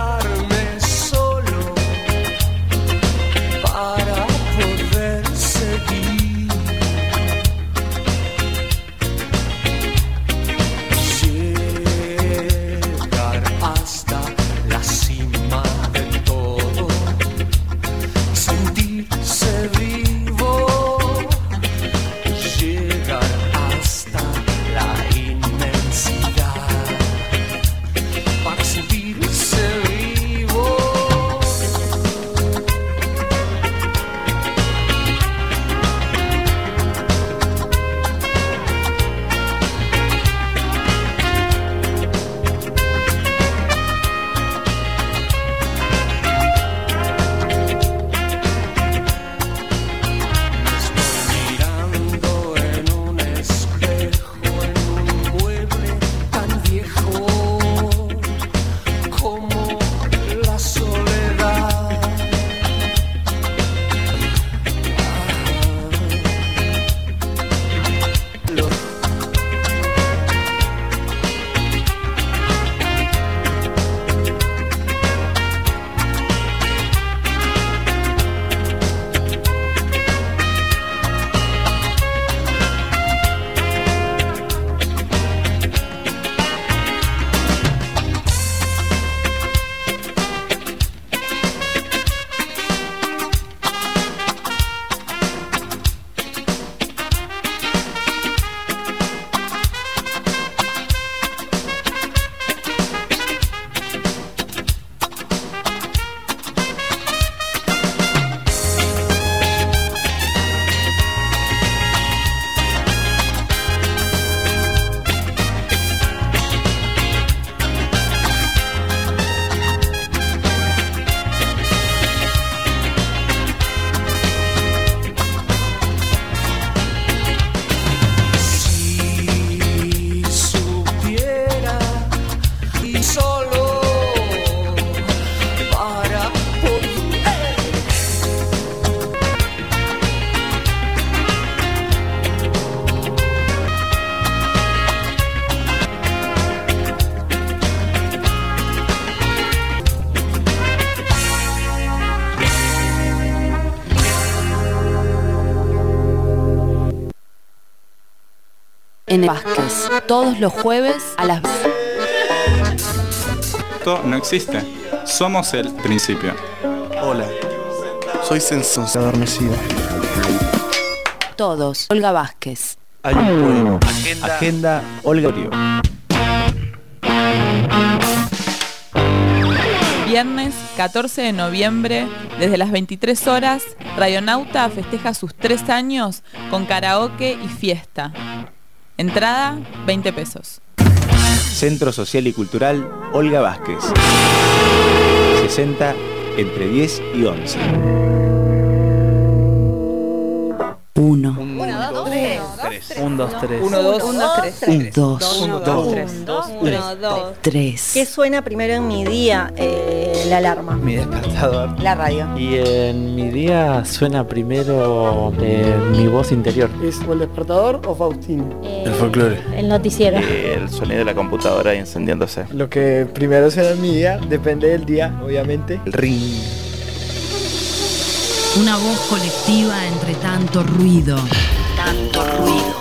en Vázquez, todos los jueves a las... Esto no existe. Somos el principio. Hola, soy Senso adormecido. Todos, Olga Vázquez. Hay un poema. Agenda Olga Orio. Viernes 14 de noviembre, desde las 23 horas, Radionauta festeja sus 3 años con karaoke y fiesta. Entrada, 20 pesos. Centro Social y Cultural Olga Vázquez. 60 entre 10 y 11. 1, 1, 2, 3. 1, 2, 3. 2, 3. ¿Qué suena primero en mi día? La alarma. Mi despertador. La radio. Y en mi día suena primero mi voz interior. ¿Es o el despertador o Faustino? El folclore. El noticiero. El sonido de la computadora encendiéndose. Lo que primero suena en mi día, depende del día, obviamente. El ring. Una voz colectiva entre tanto ruido. Tanto ruido.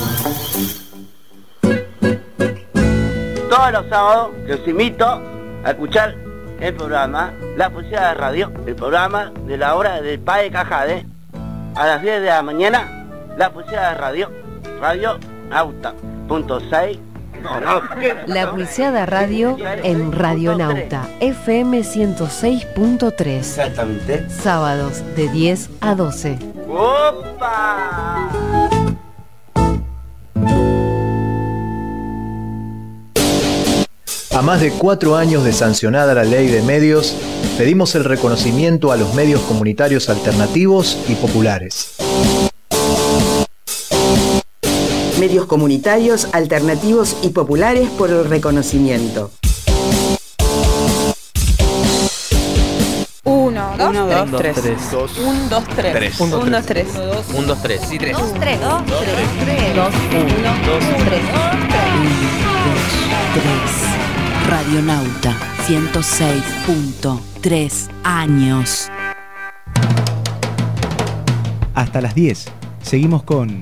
Todos los sábados los invito a escuchar el programa La Poesía de Radio, el programa de la obra del padre Cajade, a las 10 de la mañana, La Poesía de Radio, Radio Nauta.6. La Pulseada Radio en Radionauta, FM 106.3. Exactamente. Sábados de 10 a 12. ¡Opa! A más de 4 años de sancionada la ley de medios, pedimos el reconocimiento a los medios comunitarios alternativos y populares. Medios comunitarios, alternativos y populares por el reconocimiento. 1, 2, 3. 1, 2, 3. 1, 2, 3. 1, 2, 3. Sí, 3. 2, 3. 2, 1, 2, 3. Radionauta 106.3 años. Hasta las 10. Seguimos con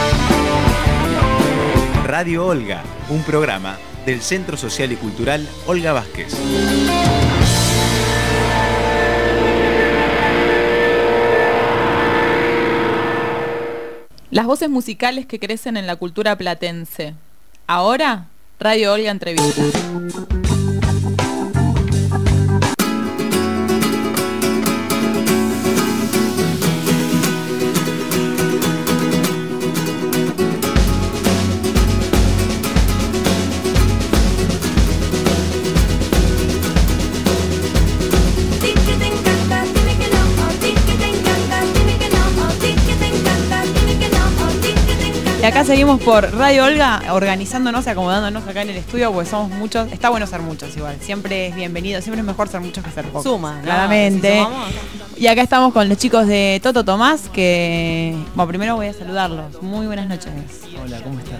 Radio Olga, un programa del Centro Social y Cultural Olga Vázquez. Las voces musicales que crecen en la cultura platense. Ahora, Radio Olga Entrevista. Y acá seguimos por Radio Olga, organizándonos y acomodándonos acá en el estudio, porque somos muchos. Está bueno ser muchos igual, siempre es bienvenido, siempre es mejor ser muchos que ser pocos. Suma, ¿no? Claramente. Si y acá estamos con los chicos de Toto Tomás, que... Bueno, primero voy a saludarlos. Muy buenas noches. Hola, ¿cómo estás?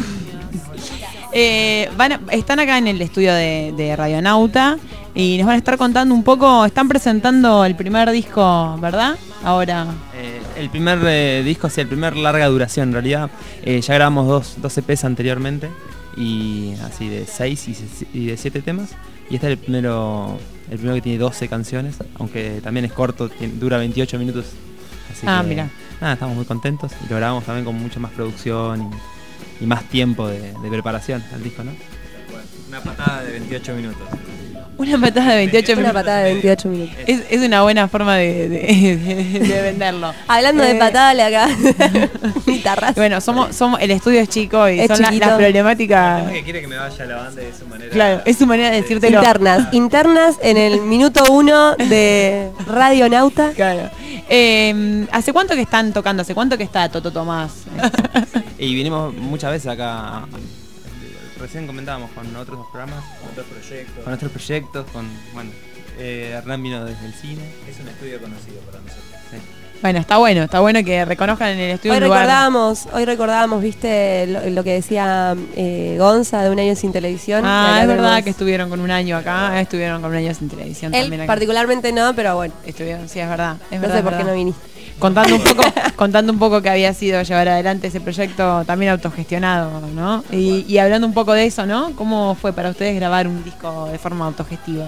Están acá en el estudio de Radionauta y nos van a estar contando un poco, están presentando el primer disco, ¿verdad? Ahora. El primer disco, sí, el primer larga duración en realidad. Ya grabamos dos EPs anteriormente, y así de 6 y de 7 temas. Y este es el primero que tiene 12 canciones, aunque también es corto, dura 28 minutos. Así que, mira. Nada, estamos muy contentos y lo grabamos también con mucha más producción y más tiempo de preparación al disco, ¿no? Una patada de 28 minutos. Una patada de 28 minutos. Una patada de 28 minutos. Es una buena forma de venderlo. Hablando de patada, le acá. Guitarras. Bueno, somos el estudio es chico y Es son las chiquito. problemáticas. Que quiere que me vaya a la banda y es su manera. Claro, es su manera de decírtelo. Internas en el minuto 1 de Radionauta. Claro. ¿Hace cuánto que están tocando? ¿Hace cuánto que está Toto Tomás? Y vinimos muchas veces acá. Recién comentábamos con otros programas, con otros proyectos, Hernán vino desde el cine. Es un estudio conocido para nosotros. Sí. Bueno, está bueno que reconozcan en el estudio Hoy un lugar. recordábamos, viste, lo que decía Gonza de Un Año Sin Televisión. Es verdad que estuvieron con un año acá, estuvieron con un año sin televisión Él también acá. particularmente no, pero bueno. Estuvieron, sí, es verdad. No sé por qué no viniste. contando un poco que había sido llevar adelante ese proyecto también autogestionado, ¿no? Y hablando un poco de eso, ¿no? ¿Cómo fue para ustedes grabar un disco de forma autogestiva?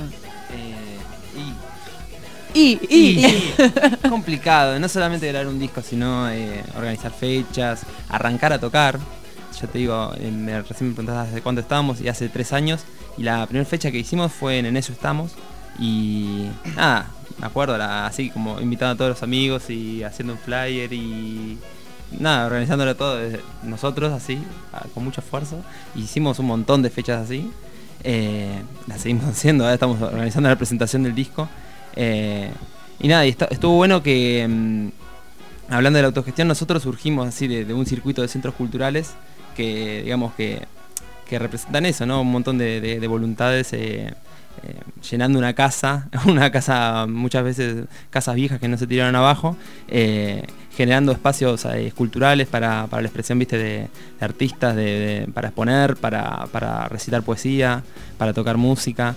Complicado, no solamente grabar un disco, sino organizar fechas, arrancar a tocar. Ya te digo, recién me preguntabas hace cuánto estábamos, y hace 3 años, y la primera fecha que hicimos fue en Eso Estamos, y nada, me acuerdo, así como invitando a todos los amigos y haciendo un flyer y nada, organizándolo todo desde nosotros, así, con mucho esfuerzo. Hicimos un montón de fechas así, las seguimos haciendo, ahora estamos organizando la presentación del disco. Y nada, estuvo bueno que, hablando de la autogestión, nosotros surgimos así de un circuito de centros culturales que, digamos, que representan eso, ¿no? Un montón de voluntades llenando una casa muchas veces casas viejas que no se tiraron abajo, generando espacios culturales para la expresión, viste, de artistas, para exponer, para recitar poesía, para tocar música.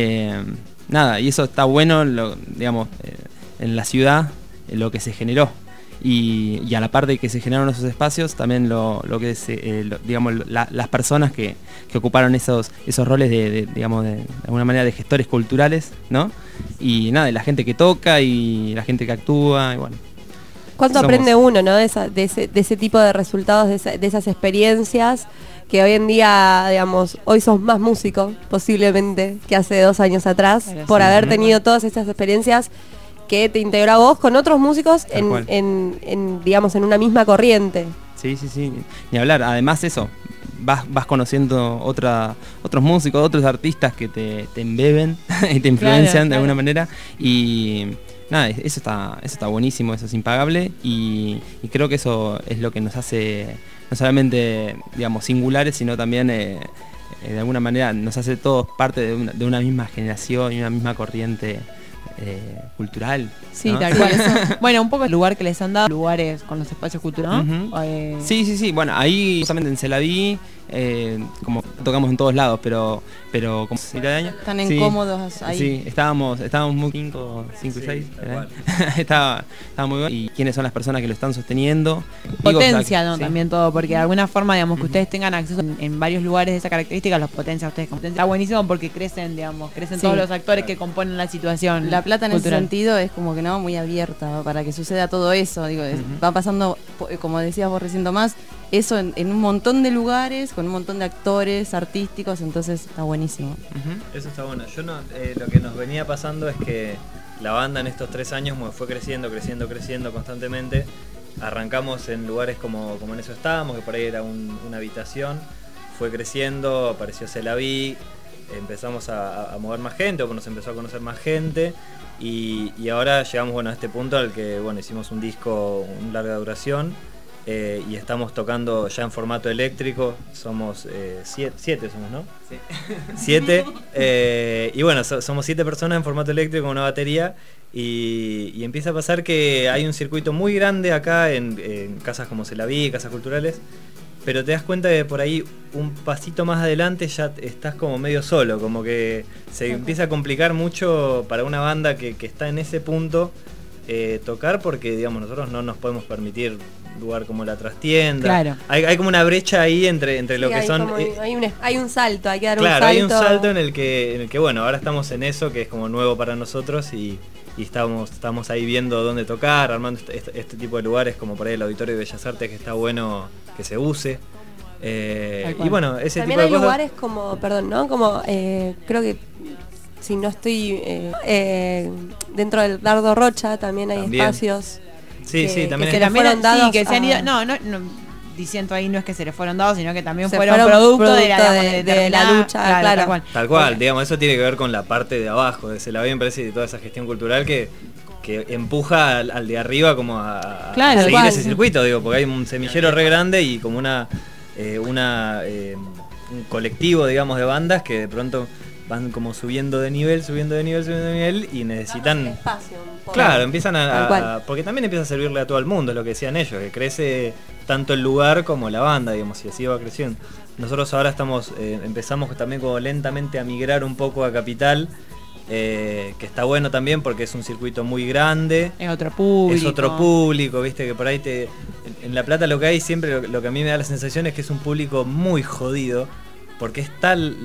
Nada, y eso está bueno, digamos, en la ciudad, lo que se generó. Y a la par de que se generaron esos espacios, también lo que es, digamos, las personas que ocuparon esos roles digamos, de alguna manera de gestores culturales, ¿no? Y nada, la gente que toca y la gente que actúa, y bueno. ¿Cuánto aprende uno, ¿no? de ese tipo de resultados, de esas experiencias, que hoy en día, digamos, hoy sos más músico, posiblemente, que hace 2 años atrás, por haber tenido todas esas experiencias que te integró a vos con otros músicos digamos, en una misma corriente. Sí, ni hablar. Además eso, vas conociendo otros músicos, otros artistas que te embeben y te influencian de alguna manera, y nada, eso está buenísimo, eso es impagable, y creo que eso es lo que nos hace no solamente, digamos, singulares, sino también de alguna manera nos hace todos parte de una misma generación y una misma corriente cultural. Sí, ¿no? tal cual. Bueno, un poco el lugar que les han dado, lugares con los espacios culturales, ¿no? Sí. Bueno, ahí justamente en Celaví, como tocamos en todos lados, pero como de año. Están incómodos ahí. Sí, estábamos muy 5 y 6. Estaba muy bueno. Y quiénes son las personas que lo están sosteniendo. Potencia, ¿no? Sí. También todo, porque de alguna forma, digamos, que ustedes tengan acceso en varios lugares de esa característica, los potencia a ustedes. Está buenísimo porque crecen todos los actores que componen la situación. La Plata en cultural. ese sentido es como que no muy abierta para que suceda todo eso. Digo, va pasando, como decías vos recién, Tomás, eso en un montón de lugares, con un montón de actores artísticos, entonces está buenísimo. Eso está bueno. Lo que nos venía pasando es que la banda en estos 3 años fue creciendo constantemente. Arrancamos en lugares como en Eso Estábamos, que por ahí era una habitación, fue creciendo, apareció Celaví, empezamos a mover más gente, o nos empezó a conocer más gente, y ahora llegamos a este punto al que hicimos un disco, una larga duración, y estamos tocando ya en formato eléctrico. Somos 7 somos, ¿no? Sí. 7, y bueno, somos 7 personas en formato eléctrico con una batería, y empieza a pasar que hay un circuito muy grande acá en casas como Celaví, casas culturales, pero te das cuenta que por ahí un pasito más adelante ya estás como medio solo, como que se empieza a complicar mucho para una banda que está en ese punto tocar, porque digamos nosotros no nos podemos permitir lugar como la trastienda. Claro. Hay como una brecha ahí entre lo que son. Hay un salto, hay que dar claro, un salto. Hay un salto en el que bueno, ahora estamos en eso, que es como nuevo para nosotros, y estamos ahí viendo dónde tocar, armando este tipo de lugares, como por ahí el Auditorio de Bellas Artes, que está bueno que se use. Y bueno, ese también tipo de hay cosas. lugares como, perdón, ¿no? Como creo que si no estoy dentro del Dardo Rocha también hay espacios. Sí, también que se le fueron dados. Que se han ido, no, diciendo ahí no es que se les fueron dados, sino que también fueron producto de la lucha, claro. Tal cual, digamos, eso tiene que ver con la parte de abajo, de Celaví, me parece, de toda esa gestión cultural que empuja al de arriba como a seguir ese circuito, digo, porque hay un semillero re grande y como un colectivo, digamos, de bandas que de pronto van como subiendo de nivel y necesitan espacio. Claro, empiezan porque también empieza a servirle a todo el mundo, es lo que decían ellos, que crece tanto el lugar como la banda, digamos, y así va creciendo. Nosotros ahora empezamos también como lentamente a migrar un poco a Capital, que está bueno también porque es un circuito muy grande. Es otro público. Viste, que por ahí en La Plata lo que hay siempre, lo que a mí me da la sensación es que es un público muy jodido, porque es tal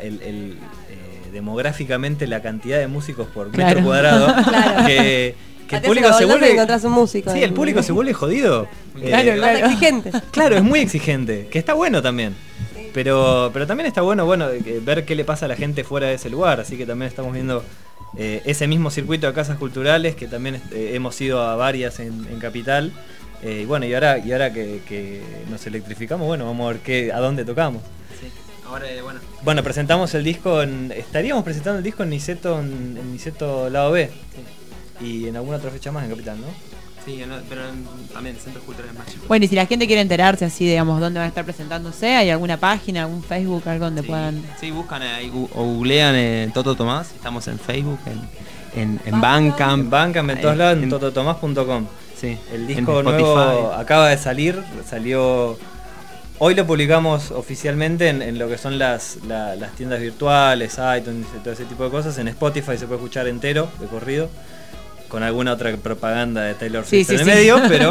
demográficamente la cantidad de músicos por metro cuadrado que el público se vuelve... encontrás un músico. Sí, el público se vuelve jodido. Claro. Exigente. Claro, es muy exigente, que está bueno también. Pero también está bueno ver qué le pasa a la gente fuera de ese lugar, así que también estamos viendo ese mismo circuito de casas culturales, que también hemos ido a varias en Capital, y ahora que nos electrificamos, vamos a ver a dónde tocamos. Sí. Ahora, bueno, presentamos el disco, estaríamos presentando el disco en Niceto Lado B, sí. Y en alguna otra fecha más en Capital, ¿no? Sí, pero también el Centro Cultural es más chico. Bueno, y si la gente quiere enterarse así, digamos, dónde van a estar presentándose, ¿hay alguna página, algún Facebook, algo donde puedan...? Sí, buscan ahí o googlean Toto Tomás, estamos en Facebook, en Bandcamp. En Bandcamp, en todos lados, en tototomás.com. Sí, el disco nuevo acaba de salió... Hoy lo publicamos oficialmente en lo que son las tiendas virtuales, iTunes, todo ese tipo de cosas. En Spotify se puede escuchar entero, de corrido, con alguna otra propaganda de Taylor Swift en el medio, pero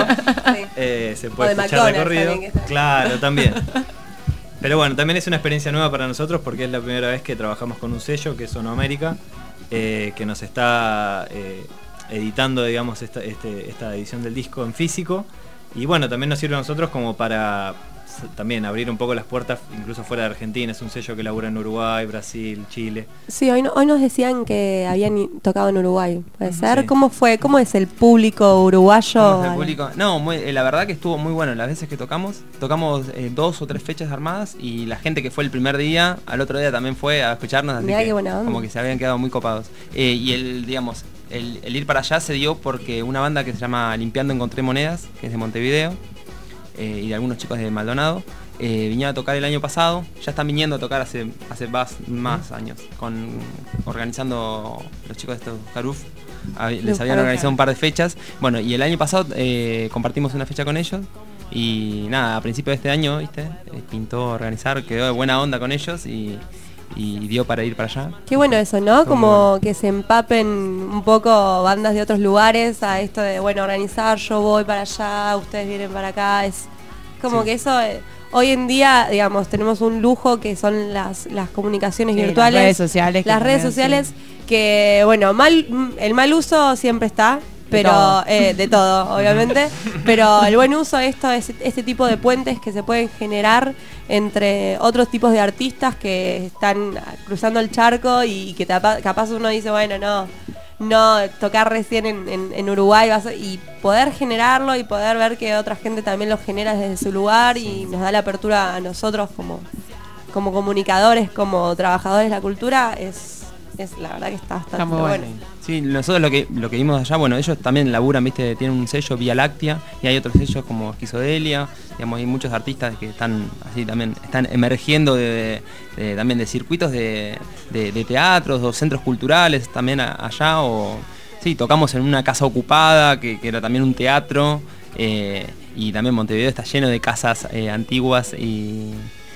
se puede escuchar de corrido. Claro, también. Pero bueno, también es una experiencia nueva para nosotros porque es la primera vez que trabajamos con un sello que es Sonoamérica, que nos está editando, digamos, esta edición del disco en físico. Y bueno, también nos sirve a nosotros como para también abrir un poco las puertas incluso fuera de Argentina. Es un sello que labura en Uruguay, Brasil, Chile. Sí, hoy nos decían que habían tocado en Uruguay, ¿puede ser? Sí. ¿Cómo fue? ¿Cómo es el público uruguayo? ¿Cómo es el público? No, la verdad que estuvo muy bueno. Las veces que tocamos 2 o 3 fechas armadas, y la gente que fue el primer día, al otro día también fue a escucharnos, así Mirá que qué buena onda. como que se habían quedado muy copados. Y el ir para allá se dio porque una banda que se llama Limpiando Encontré Monedas, que es de Montevideo, y de algunos chicos de Maldonado, vinieron a tocar el año pasado. Ya están viniendo a tocar hace más años, organizando los chicos de estos Caruf. Les habían organizado un par de fechas. Bueno, y el año pasado compartimos una fecha con ellos. Y nada, a principio de este año, ¿viste? Pintó organizar, quedó de buena onda con ellos y dio para ir para allá. Qué bueno eso, ¿no? Como que se empapen un poco bandas de otros lugares a esto de, organizar, yo voy para allá, ustedes vienen para acá. Es como que eso... Hoy en día, digamos, tenemos un lujo que son las comunicaciones virtuales. Las redes sociales. Las redes sociales que, el mal uso siempre está, pero de todo, obviamente. Pero el buen uso de esto es este tipo de puentes que se pueden generar entre otros tipos de artistas que están cruzando el charco y que capaz uno dice, no tocar recién en Uruguay y poder generarlo y poder ver que otra gente también lo genera desde su lugar y nos da la apertura a nosotros como comunicadores, como trabajadores de la cultura, es la verdad que está bastante bueno. Sí, nosotros lo que vimos allá, ellos también laburan, viste, tienen un sello Vía Láctea y hay otros sellos como Esquizodelia, digamos, hay muchos artistas que están así también, están emergiendo también de circuitos de teatros o centros culturales también allá, tocamos en una casa ocupada que era también un teatro, y también Montevideo está lleno de casas antiguas y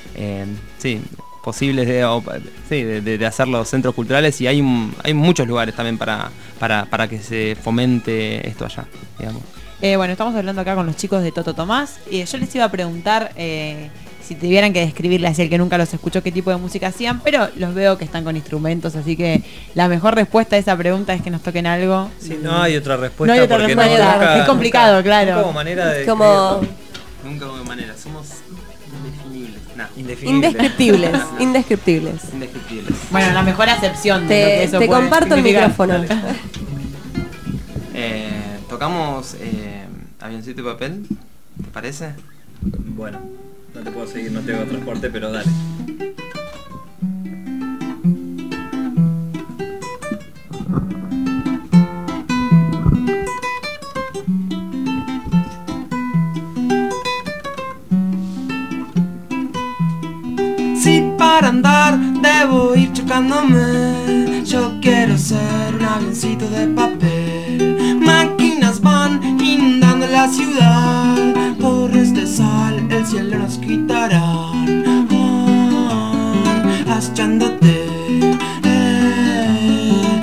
posibles de hacer los centros culturales, y hay muchos lugares también para que se fomente esto allá, digamos. Estamos hablando acá con los chicos de Toto Tomás, y yo les iba a preguntar si tuvieran que describirle así el que nunca los escuchó qué tipo de música hacían, pero los veo que están con instrumentos, así que la mejor respuesta a esa pregunta es que nos toquen algo. Sí, no hay otra respuesta. No hay otra respuesta, es complicado, claro. Nunca hubo manera de Nunca hubo manera, somos indescriptibles. Indescriptibles. Bueno, la mejor acepción de lo que eso te puede comparto significar. el micrófono. Tocamos Avioncito y Papel, ¿te parece? Bueno, no te puedo seguir, no tengo transporte, pero dale. Si para andar debo ir chocándome, yo quiero ser un avioncito de papel. Máquinas van inundando la ciudad, torres de sal, el cielo nos quitarán. Achándote,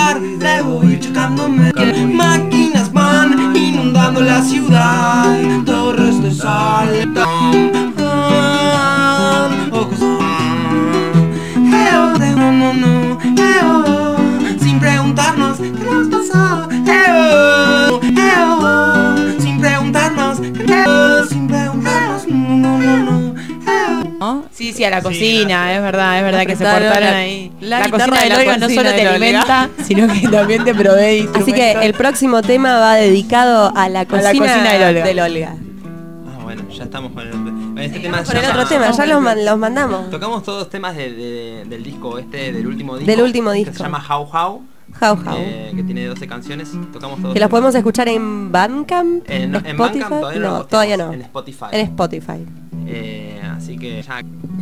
andar, debo ir chocándome. Máquinas van inundando la ciudad, torres de saltan, ojos sin preguntarnos qué nos pasó, sin preguntarnos sin preguntarnos, Sí, a la cocina, es verdad que se Apretaron portaron la- ahí. la La guitarra cocina de del la Olga no cocina solo te del Olga. alimenta, sino que también te provee instrumentos. Así que el próximo tema va dedicado a la cocina, del Olga. Ah, bueno, ya estamos con este tema. Con el otro tema, ya los mandamos. Tocamos todos temas del disco del último disco. Del último Que disco. se llama How How. How How. Que tiene 12 canciones. Tocamos todos. Que los podemos escuchar en Bandcamp, En Spotify. Bandcamp todavía no, No, lo todavía no. En Spotify. En Spotify. Así que ya.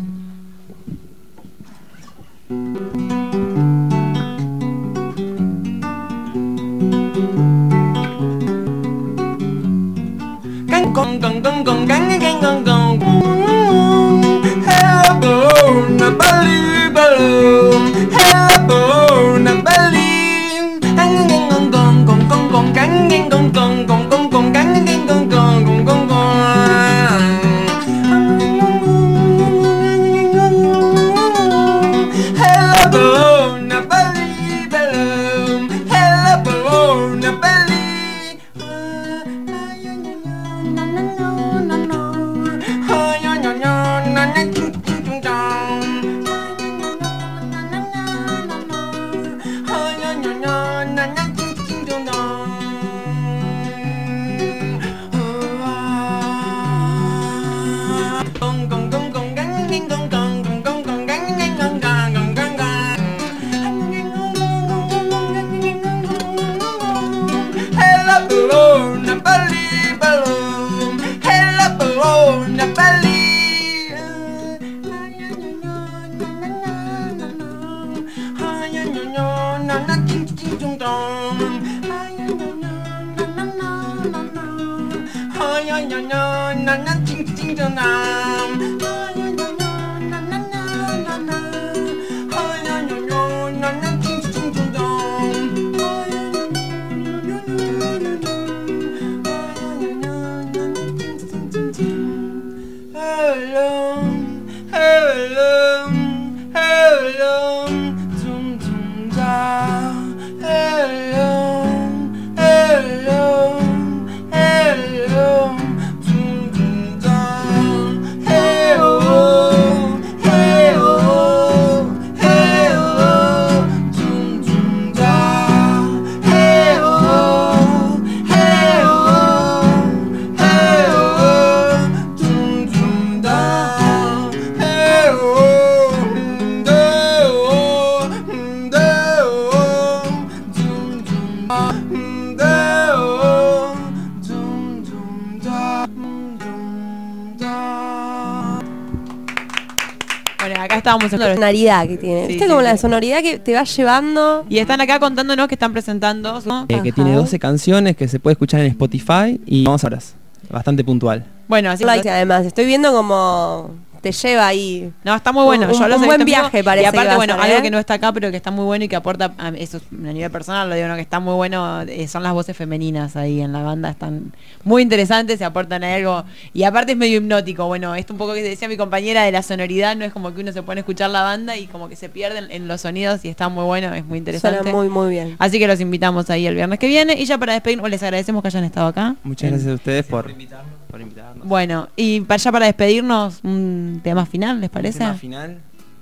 Bueno, acá estábamos en La sonoridad que tiene. Sí, ¿Viste sí, como sí. la sonoridad que te va llevando? Y están acá contándonos que están presentando Que tiene 12 canciones que se puede escuchar en Spotify y vamos a horas. Bastante puntual. Bueno, así Like, además, estoy viendo como te lleva ahí. No, está muy bueno. Un Yo los he buen visto en vivo. viaje parece. Y aparte, que va bueno, a ser, algo ¿eh? que no está acá, pero que está muy bueno y que aporta, eso es a nivel personal, lo digo, ¿no? Que está muy bueno, son las voces femeninas ahí en la banda, están muy interesantes, se aportan a algo. Y aparte es medio hipnótico. Bueno, esto un poco que decía mi compañera de la sonoridad, no es como que uno se pone a escuchar la banda y como que se pierden en los sonidos y está muy bueno, es muy interesante. Suena muy, muy bien. Así que los invitamos ahí el viernes que viene. Y ya para despedirnos, les agradecemos que hayan estado acá. Muchas gracias a ustedes por invitarnos. Bueno, y ya para despedirnos, un tema final, ¿les parece? Tema final.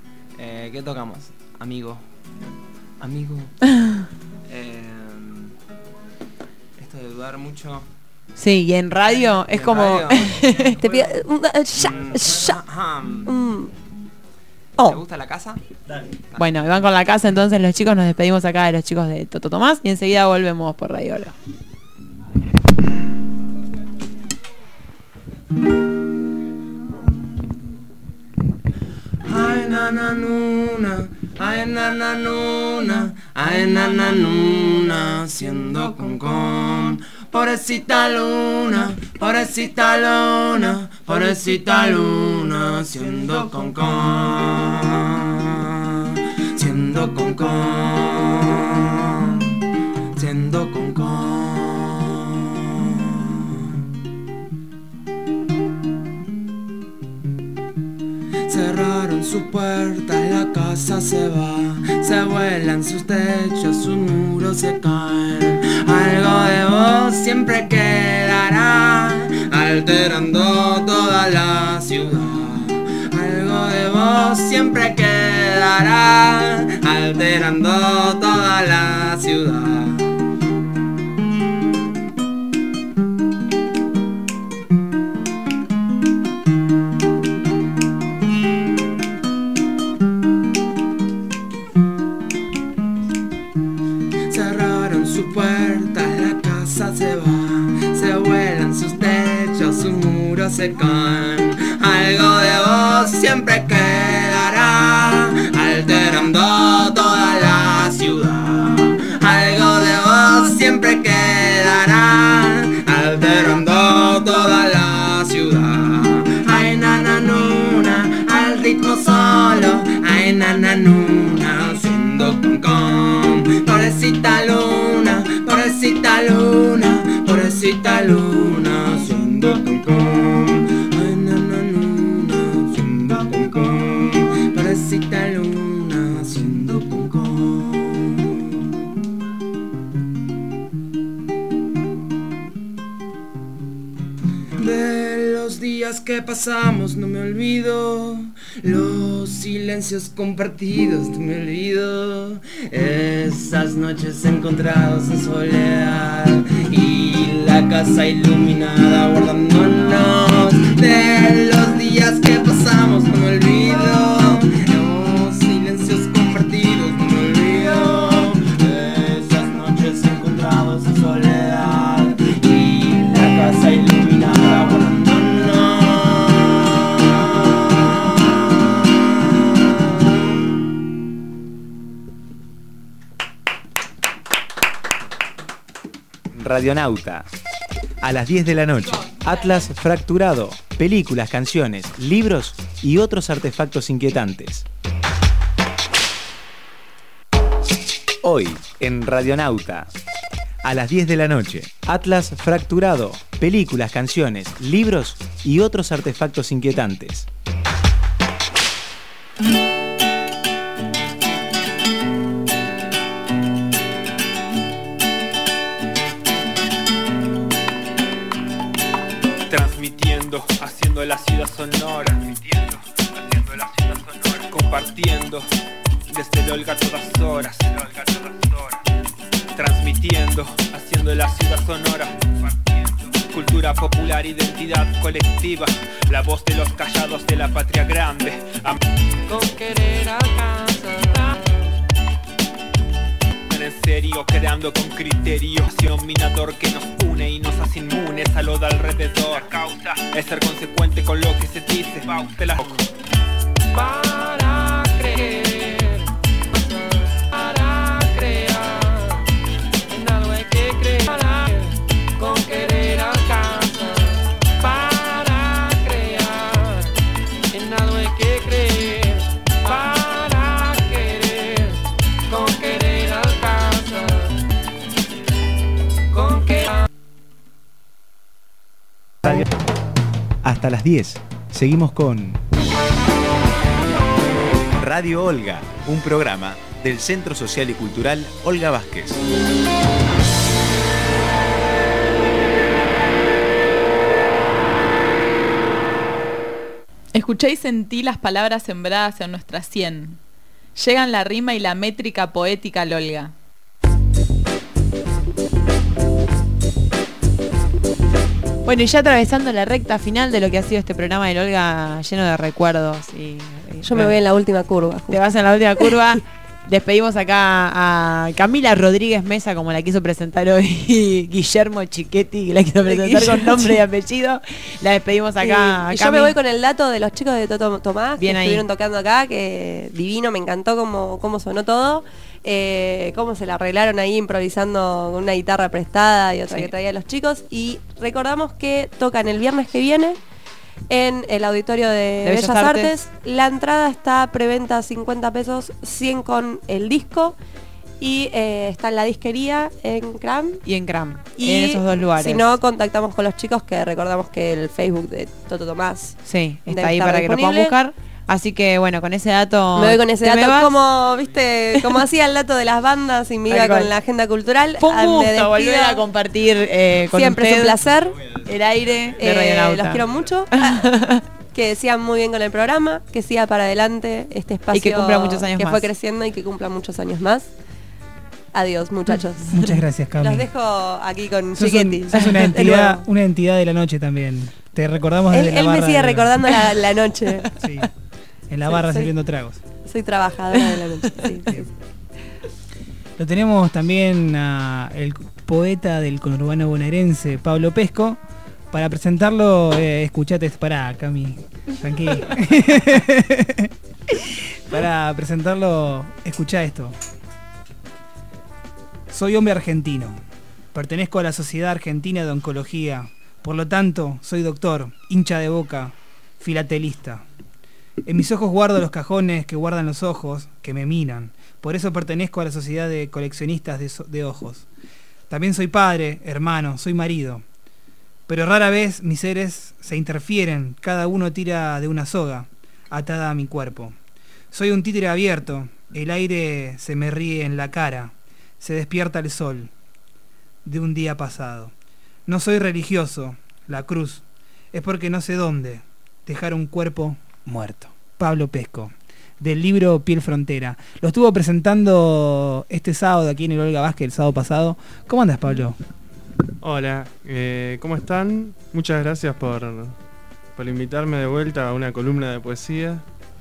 ¿Qué tocamos? Amigo. Esto de dudar mucho. Sí, y en radio es como... Te pido... ¿Te gusta la casa? Bueno, y van con la casa, entonces los chicos nos despedimos acá de los chicos de Toto Tomás y enseguida volvemos por Radiola. Ay nananuna, ay nananuna, ay nananuna, siendo con. Pobrecita luna, pobrecita luna, pobrecita luna, siendo con. Siendo con. haciendo con. Cerraron sus puertas, la casa se va, se vuelan sus techos, sus muros se caen. Algo de vos siempre quedará, alterando toda la ciudad. Algo de vos siempre quedará, alterando toda la ciudad. Cerraron sus puertas, la casa se va, se vuelan sus techos, sus muros se caen. Algo de vos siempre quedará, alterando toda la ciudad. Algo de vos siempre quedará, alterando toda la ciudad. Ay nananuna, al ritmo solo, ay nananuna, haciendo con. Pobrecita luna, pobrecita luna, pobrecita luna, haciendo con. Ay nananuna, haciendo con. Pobrecita luna, haciendo con. De los días que pasamos no me olvido, los silencios compartidos no me olvido, esas noches encontrados en soledad y la casa iluminada guardándonos. De los días que pasamos no me olvido, los silencios compartidos no me olvido, esas noches encontrados en soledad y la casa iluminada guardándonos. Radionauta. A las 10 de la noche. Atlas fracturado. Películas, canciones, libros y otros artefactos inquietantes. Hoy, en Radionauta. A las 10 de la noche. Atlas fracturado. Películas, canciones, libros y otros artefactos inquietantes. Transmitiendo, haciendo la ciudad sonora. Transmitiendo, haciendo la ciudad sonora. Compartiendo desde el Olga todas horas. Transmitiendo, haciendo la ciudad sonora. Cultura popular, identidad colectiva, la voz de los callados de la patria grande. Con querer alcanzar. En serio, creando con criterio, un minador que nos une y nos hace inmunes a lo de alrededor. La causa es ser consecuente con lo que se dice. Te la para creer, para crear, en algo hay que creer, con querer alcanzar. Para crear, en algo hay que creer, para querer, con querer alcanzar, con querer. Hasta las 10. Seguimos con Radio Olga, un programa del Centro Social y Cultural Olga Vázquez. Escuché y sentí las palabras sembradas en nuestra sien. Llegan la rima y la métrica poética al Olga. Bueno, y ya atravesando la recta final de lo que ha sido este programa del Olga, lleno de recuerdos. Yo me voy en la última curva. Te vas en la última curva. Despedimos acá a Camila Rodríguez Mesa, como la quiso presentar hoy Guillermo Chiquetti, que la quiso presentar con nombre y apellido. La despedimos acá. Sí, y yo me voy con el dato de los chicos de Toto Tomás, bien que ahí estuvieron tocando acá, que divino, me encantó cómo sonó todo. Cómo se la arreglaron ahí improvisando con una guitarra prestada y otra que traían los chicos. Y recordamos que tocan el viernes que viene en el auditorio de Bellas Artes. La entrada está preventa 50 pesos, 100 con el disco. Y está en la disquería en Cram. Y en Cram, Y en esos dos lugares. si no, contactamos con los chicos, que recordamos que el Facebook de Toto Tomás Sí, debe está ahí estar para que lo puedan disponible. buscar. Así que bueno, con ese dato. Me voy con ese ¿te me dato, vas? como, viste, como hacía el dato de las bandas y me Tal iba cual. con la agenda cultural. Fue un Me gusto despido. volver a compartir con Siempre es usted un placer. el aire de Radionauta. Los quiero mucho. Que sigan muy bien con el programa, que siga para adelante este espacio Y que cumpla muchos años que más. fue creciendo y que cumpla muchos años más. Adiós, muchachos. Muchas gracias, Cami. Los dejo aquí con Sos Chiquetti. sos una De nuevo. entidad de la noche también. Te recordamos desde la Él me barra sigue de- recordando la noche. Sí, en la barra sirviendo tragos. Soy trabajadora de la noche. Sí, sí. Lo tenemos también a el poeta del conurbano bonaerense, Pablo Pesco. Para presentarlo, escuchate, pará, Cami, tranquilo. Para presentarlo, escuchá esto. Soy hombre argentino. Pertenezco a la Sociedad Argentina de Oncología. Por lo tanto, soy doctor, hincha de Boca, filatelista. En mis ojos guardo los cajones que guardan los ojos, que me miran. Por eso pertenezco a la Sociedad de Coleccionistas de Ojos. También soy padre, hermano, soy marido. Pero rara vez mis seres se interfieren, cada uno tira de una soga, atada a mi cuerpo. Soy un títere abierto, el aire se me ríe en la cara, se despierta el sol de un día pasado. No soy religioso, la cruz, es porque no sé dónde dejar un cuerpo muerto. Pablo Pesco, del libro Piel Frontera. Lo estuvo presentando este sábado aquí en el Olga Vázquez, el sábado pasado. ¿Cómo andas, Pablo? Hola, ¿cómo están? Muchas gracias por invitarme de vuelta a una columna de poesía.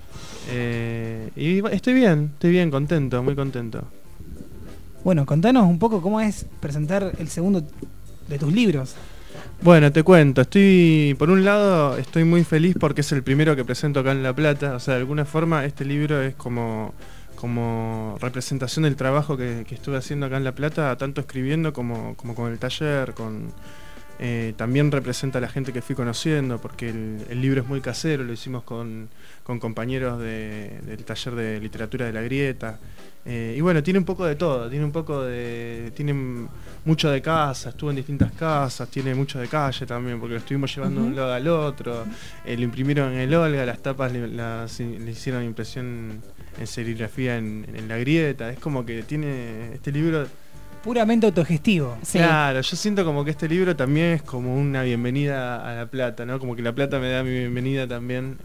Y estoy bien, contento, muy contento. Bueno, contanos un poco cómo es presentar el segundo de tus libros. Bueno, te cuento, por un lado estoy muy feliz porque es el primero que presento acá en La Plata. O sea, de alguna forma este libro es como representación del trabajo que estuve haciendo acá en La Plata, tanto escribiendo como con el taller, también representa a la gente que fui conociendo, porque el libro es muy casero, lo hicimos con compañeros del taller de literatura de La Grieta. Y bueno, tiene un poco de todo, tiene mucho de casa, estuvo en distintas casas, tiene mucho de calle también, porque lo estuvimos llevando de un lado al otro, lo imprimieron en el Olga, las tapas le hicieron impresión en serigrafía en La Grieta. Es como que tiene este libro puramente autogestivo. Claro, yo siento como que este libro también es como una bienvenida a La Plata, ¿no? Como que La Plata me da mi bienvenida también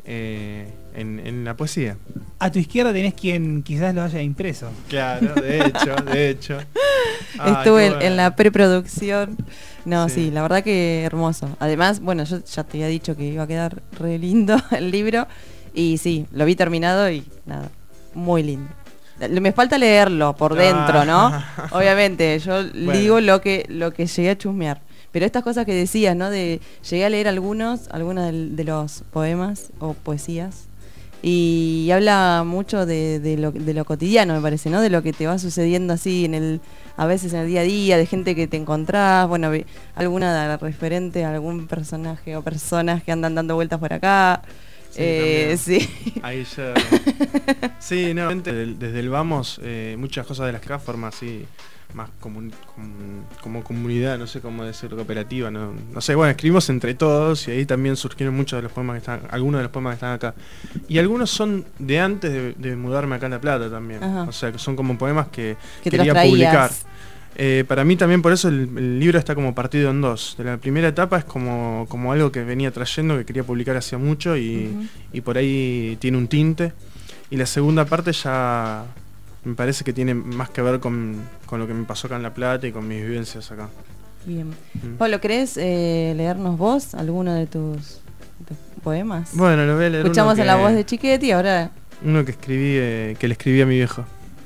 en la poesía. A tu izquierda tenés quien quizás lo haya impreso. Claro, de hecho. Estuve en la preproducción. No, sí, la verdad que hermoso. Además, bueno, yo ya te había dicho que iba a quedar re lindo el libro. Y sí, lo vi terminado y nada, muy lindo. Me falta leerlo por dentro, ¿no? Obviamente, yo digo lo que llegué a chusmear. Pero estas cosas que decías, ¿no? Llegué a leer algunos de los poemas o poesías. Y habla mucho de lo cotidiano, me parece, ¿no? De lo que te va sucediendo así a veces en el día a día, de gente que te encontrás, bueno, alguna referente a algún personaje o personas que andan dando vueltas por acá. Sí. Ahí ya. Sí, no, desde el vamos, muchas cosas de las que forman así, más como comunidad, no sé cómo decirlo, cooperativa, no sé, bueno, escribimos entre todos y ahí también surgieron muchos de los poemas algunos de los poemas que están acá. Y algunos son de antes de mudarme acá en La Plata también. Ajá. O sea, que son como poemas que quería publicar. Para mí también por eso el libro está como partido en dos. De la primera etapa es como algo que venía trayendo, que quería publicar hacía mucho y por ahí tiene un tinte. Y la segunda parte ya me parece que tiene más que ver con lo que me pasó acá en La Plata y con mis vivencias acá. Bien. Pablo, ¿querés leernos vos alguno de tus poemas? Bueno, lo voy a leer. Escuchamos en la voz de Chiquetti, ahora... Uno que le escribí a mi viejo.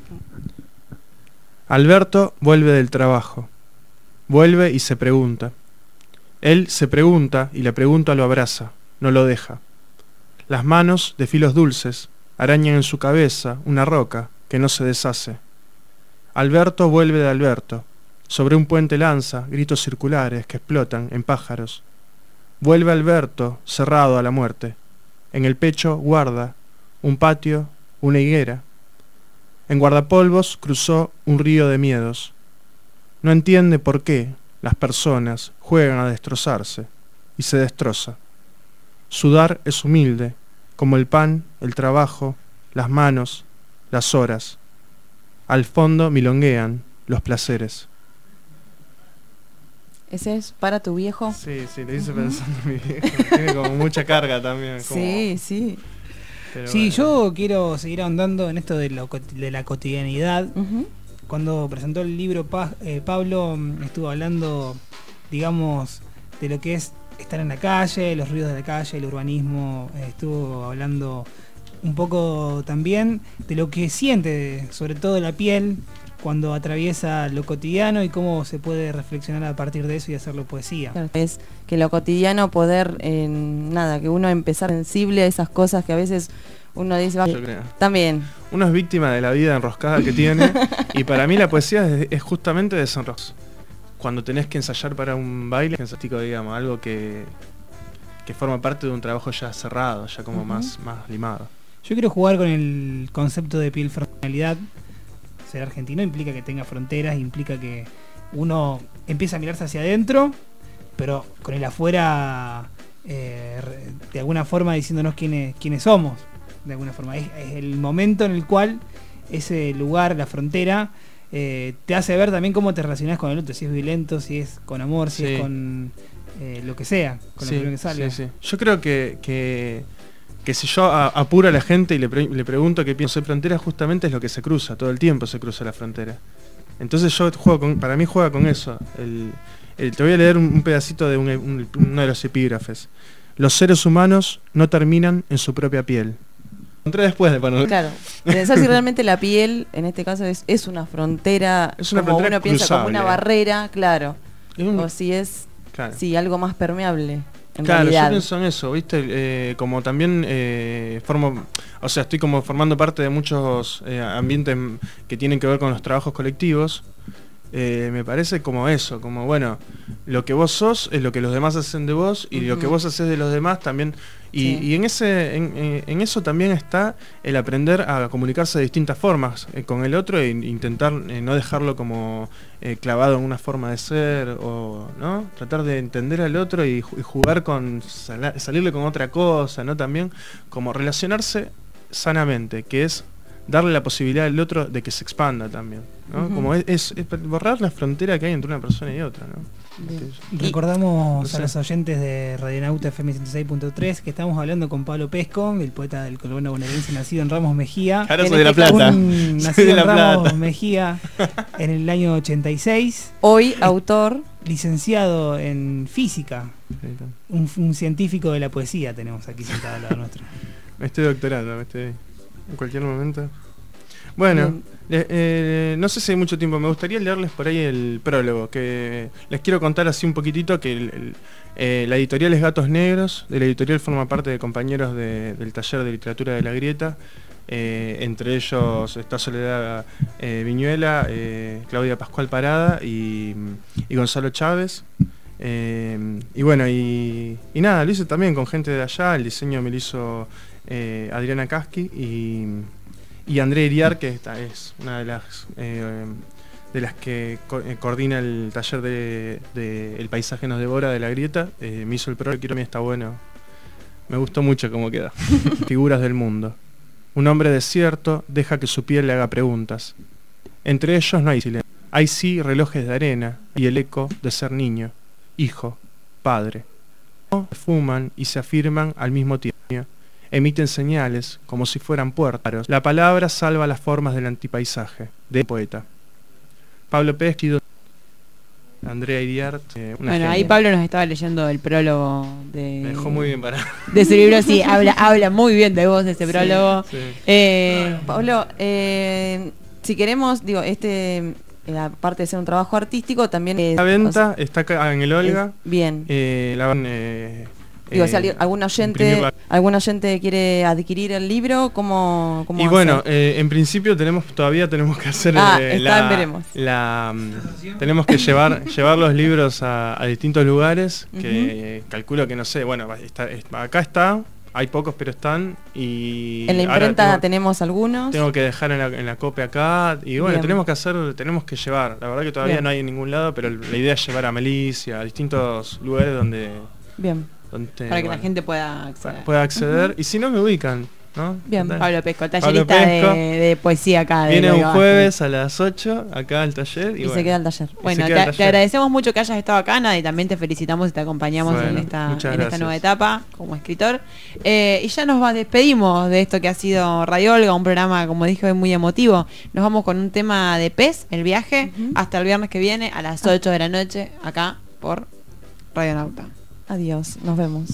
Alberto vuelve del trabajo. Vuelve y se pregunta. Él se pregunta y la pregunta lo abraza, no lo deja. Las manos, de filos dulces, arañan en su cabeza una roca que no se deshace. Alberto vuelve de Alberto. Sobre un puente lanza gritos circulares que explotan en pájaros. Vuelve Alberto, cerrado a la muerte. En el pecho guarda un patio, una higuera. En guardapolvos cruzó un río de miedos. No entiende por qué las personas juegan a destrozarse y se destroza. Sudar es humilde, como el pan, el trabajo, las manos, las horas. Al fondo milonguean los placeres. ¿Ese es para tu viejo? Sí, le hice pensando en mi viejo. Tiene como mucha carga también. Como... Sí. Pero Sí, bueno. yo quiero seguir ahondando en esto de la cotidianidad. Cuando presentó el libro Pablo estuvo hablando, digamos, de lo que es estar en la calle, los ruidos de la calle, el urbanismo. Estuvo hablando un poco también de lo que siente, sobre todo la piel, cuando atraviesa lo cotidiano y cómo se puede reflexionar a partir de eso y hacerlo poesía. Claro, es que lo cotidiano poder, que uno empezar sensible a esas cosas que a veces uno dice, Yo creo. también. Uno es víctima de la vida enroscada que tiene y para mí la poesía es justamente desenroscar. Cuando tenés que ensayar para un baile, digamos, algo que forma parte de un trabajo ya cerrado, ya como más limado. Yo quiero jugar con el concepto de piel frontalidad. Ser argentino implica que tenga fronteras, implica que uno empieza a mirarse hacia adentro, pero con el afuera de alguna forma diciéndonos quiénes somos. De alguna forma es el momento en el cual ese lugar, la frontera, te hace ver también cómo te relacionás con el otro, si es violento, si es con amor, si es con lo que sea, con lo primero que salga. Sí. Yo creo que si yo apuro a la gente y le pregunto qué pienso de frontera, justamente es lo que se cruza, todo el tiempo se cruza la frontera. Entonces yo para mí juega con eso. Te voy a leer un pedacito de uno de los epígrafes. Los seres humanos no terminan en su propia piel. Encontré después de poner. Claro, pensar si realmente la piel, en este caso, es una frontera, es una como frontera uno piensa, como una cruzable. Barrera, claro. O si es algo más permeable. En realidad. Yo pienso en eso, ¿viste? Como también estoy como formando parte de muchos ambientes que tienen que ver con los trabajos colectivos. Me parece como eso, como bueno, lo que vos sos es lo que los demás hacen de vos y lo que vos haces de los demás también. Y en eso también está el aprender a comunicarse de distintas formas con el otro e intentar no dejarlo como clavado en una forma de ser, o ¿no? Tratar de entender al otro y jugar con salirle con otra cosa, ¿no? También como relacionarse sanamente, que es darle la posibilidad al otro de que se expanda también, ¿no? Como es borrar la frontera que hay entre una persona y otra, ¿no? Recordamos a los oyentes de Radionauta FM 106.3 que estamos hablando con Pablo Pesco, el poeta del conurbano bonaerense nacido en Ramos Mejía. Ahora soy de La Plata. Nacido en Ramos Mejía en el año 86. Hoy autor. Licenciado en física. Un científico de la poesía tenemos aquí sentado al lado nuestro. Me estoy doctorando, en cualquier momento. Bueno, no sé si hay mucho tiempo. Me gustaría leerles por ahí el prólogo, que les quiero contar así un poquitito que la editorial es Gatos Negros. De la editorial forma parte de compañeros del taller de literatura de La Grieta. Entre ellos está Soledad Viñuela, Claudia Pascual Parada y Gonzalo Chávez. Y bueno, y nada, lo hice también con gente de allá. El diseño me lo hizo Adriana Kasky y Andrea Iriar, que es una de las que coordina el taller de El paisaje nos devora de La Grieta. Me hizo el prólogo, quiero, a mí está bueno. Me gustó mucho cómo queda. Figuras del mundo. Un hombre desierto deja que su piel le haga preguntas. Entre ellos no hay silencio. Hay sí relojes de arena y el eco de ser niño, hijo, padre. Fuman y se afirman al mismo tiempo. Emiten señales como si fueran puertas. La palabra salva las formas del antipaisaje. De poeta. Pablo Pesquido, Andrea Iriart. Bueno, ahí Pablo nos estaba leyendo el prólogo de... Me dejó muy bien parado. De su libro, sí, habla muy bien de vos ese prólogo. Sí. Pablo, si queremos, digo, aparte de ser un trabajo artístico, también la venta está acá en el Olga. Bien. La van... digo, si algún oyente quiere adquirir el libro, ¿cómo y bueno, en principio todavía tenemos que hacer veremos. Tenemos que llevar los libros a distintos lugares, que calculo que no sé, bueno, acá está, hay pocos, pero están. Y en la imprenta tenemos algunos. Tengo que dejar en la copia acá. Y bueno, Bien. tenemos que llevar. La verdad que todavía Bien. no hay en ningún lado, pero la idea es llevar a Melicia, a distintos lugares donde... Bien. Para que la gente pueda acceder. Pueda acceder. Y si no, me ubican, ¿no? Bien. Total. Pablo Pesco, Pablo tallerista Pesco. de poesía acá. Viene de un Loga jueves a las 8 acá al taller. Y se queda al taller. Bueno, te agradecemos mucho que hayas estado acá, Nada, y también te felicitamos y te acompañamos Bueno, en esta muchas gracias. nueva etapa como escritor. Y ya nos despedimos de esto que ha sido Radio Olga, un programa, como dije, muy emotivo. Nos vamos con un tema de Pez, El Viaje, hasta el viernes que viene a las 8 de la noche, acá por Radio Nauta. Adiós, nos vemos.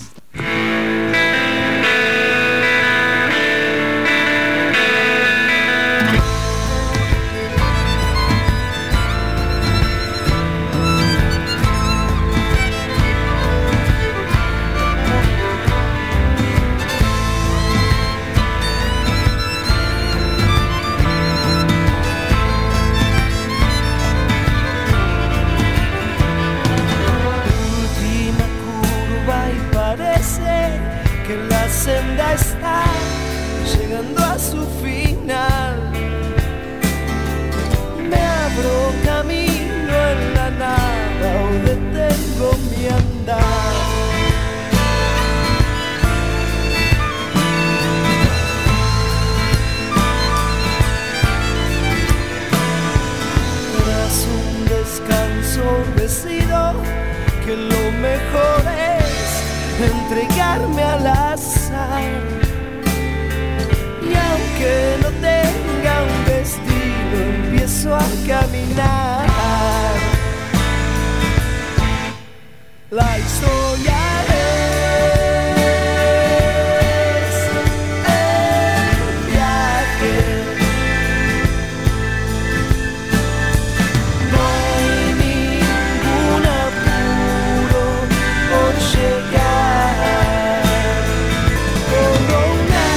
Última curva y parece que la senda está llegando a su final. Me abro camino en la nada o detengo mi andar. Tras un descanso decido que lo mejor es entregarme al azar. Y aunque no tenga un destino, empiezo a caminar. La historia es el viaje. No hay ningún apuro por llegar. Como una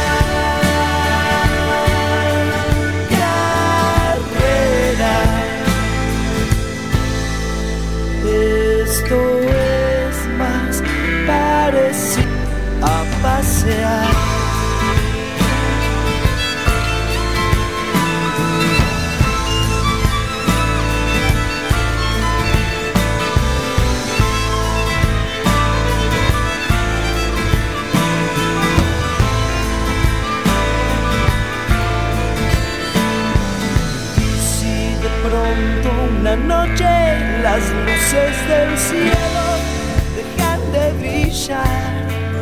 carrera. Esto es más parecido a pasear. Y si de pronto una noche las luces del cielo dejan de brillar,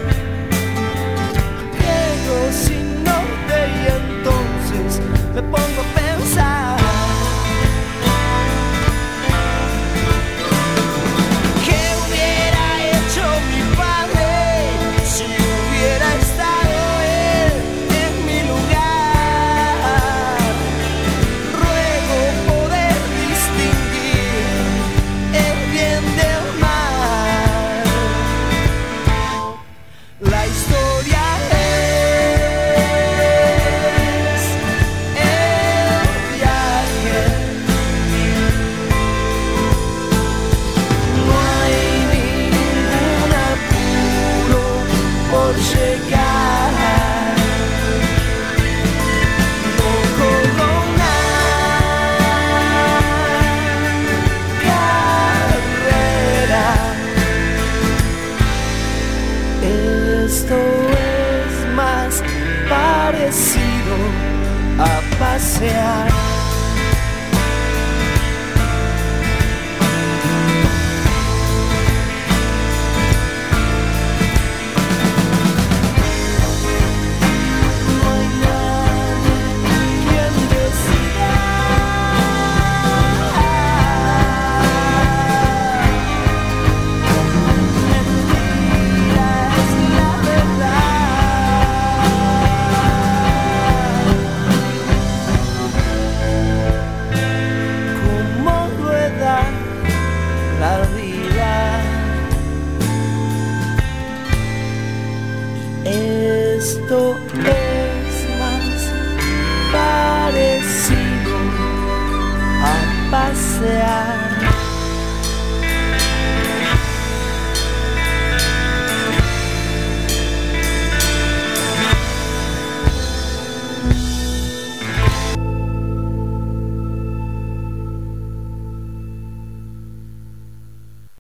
llego sin norte y entonces me pongo a pensar. ¿Qué hubiera hecho mi padre si hubiera estado él en mi lugar? Ruego poder distinguir el bien del mal. La historia es el viaje. No hay ningún apuro por llegar. No corro una carrera. Esto es más parecido a pasear.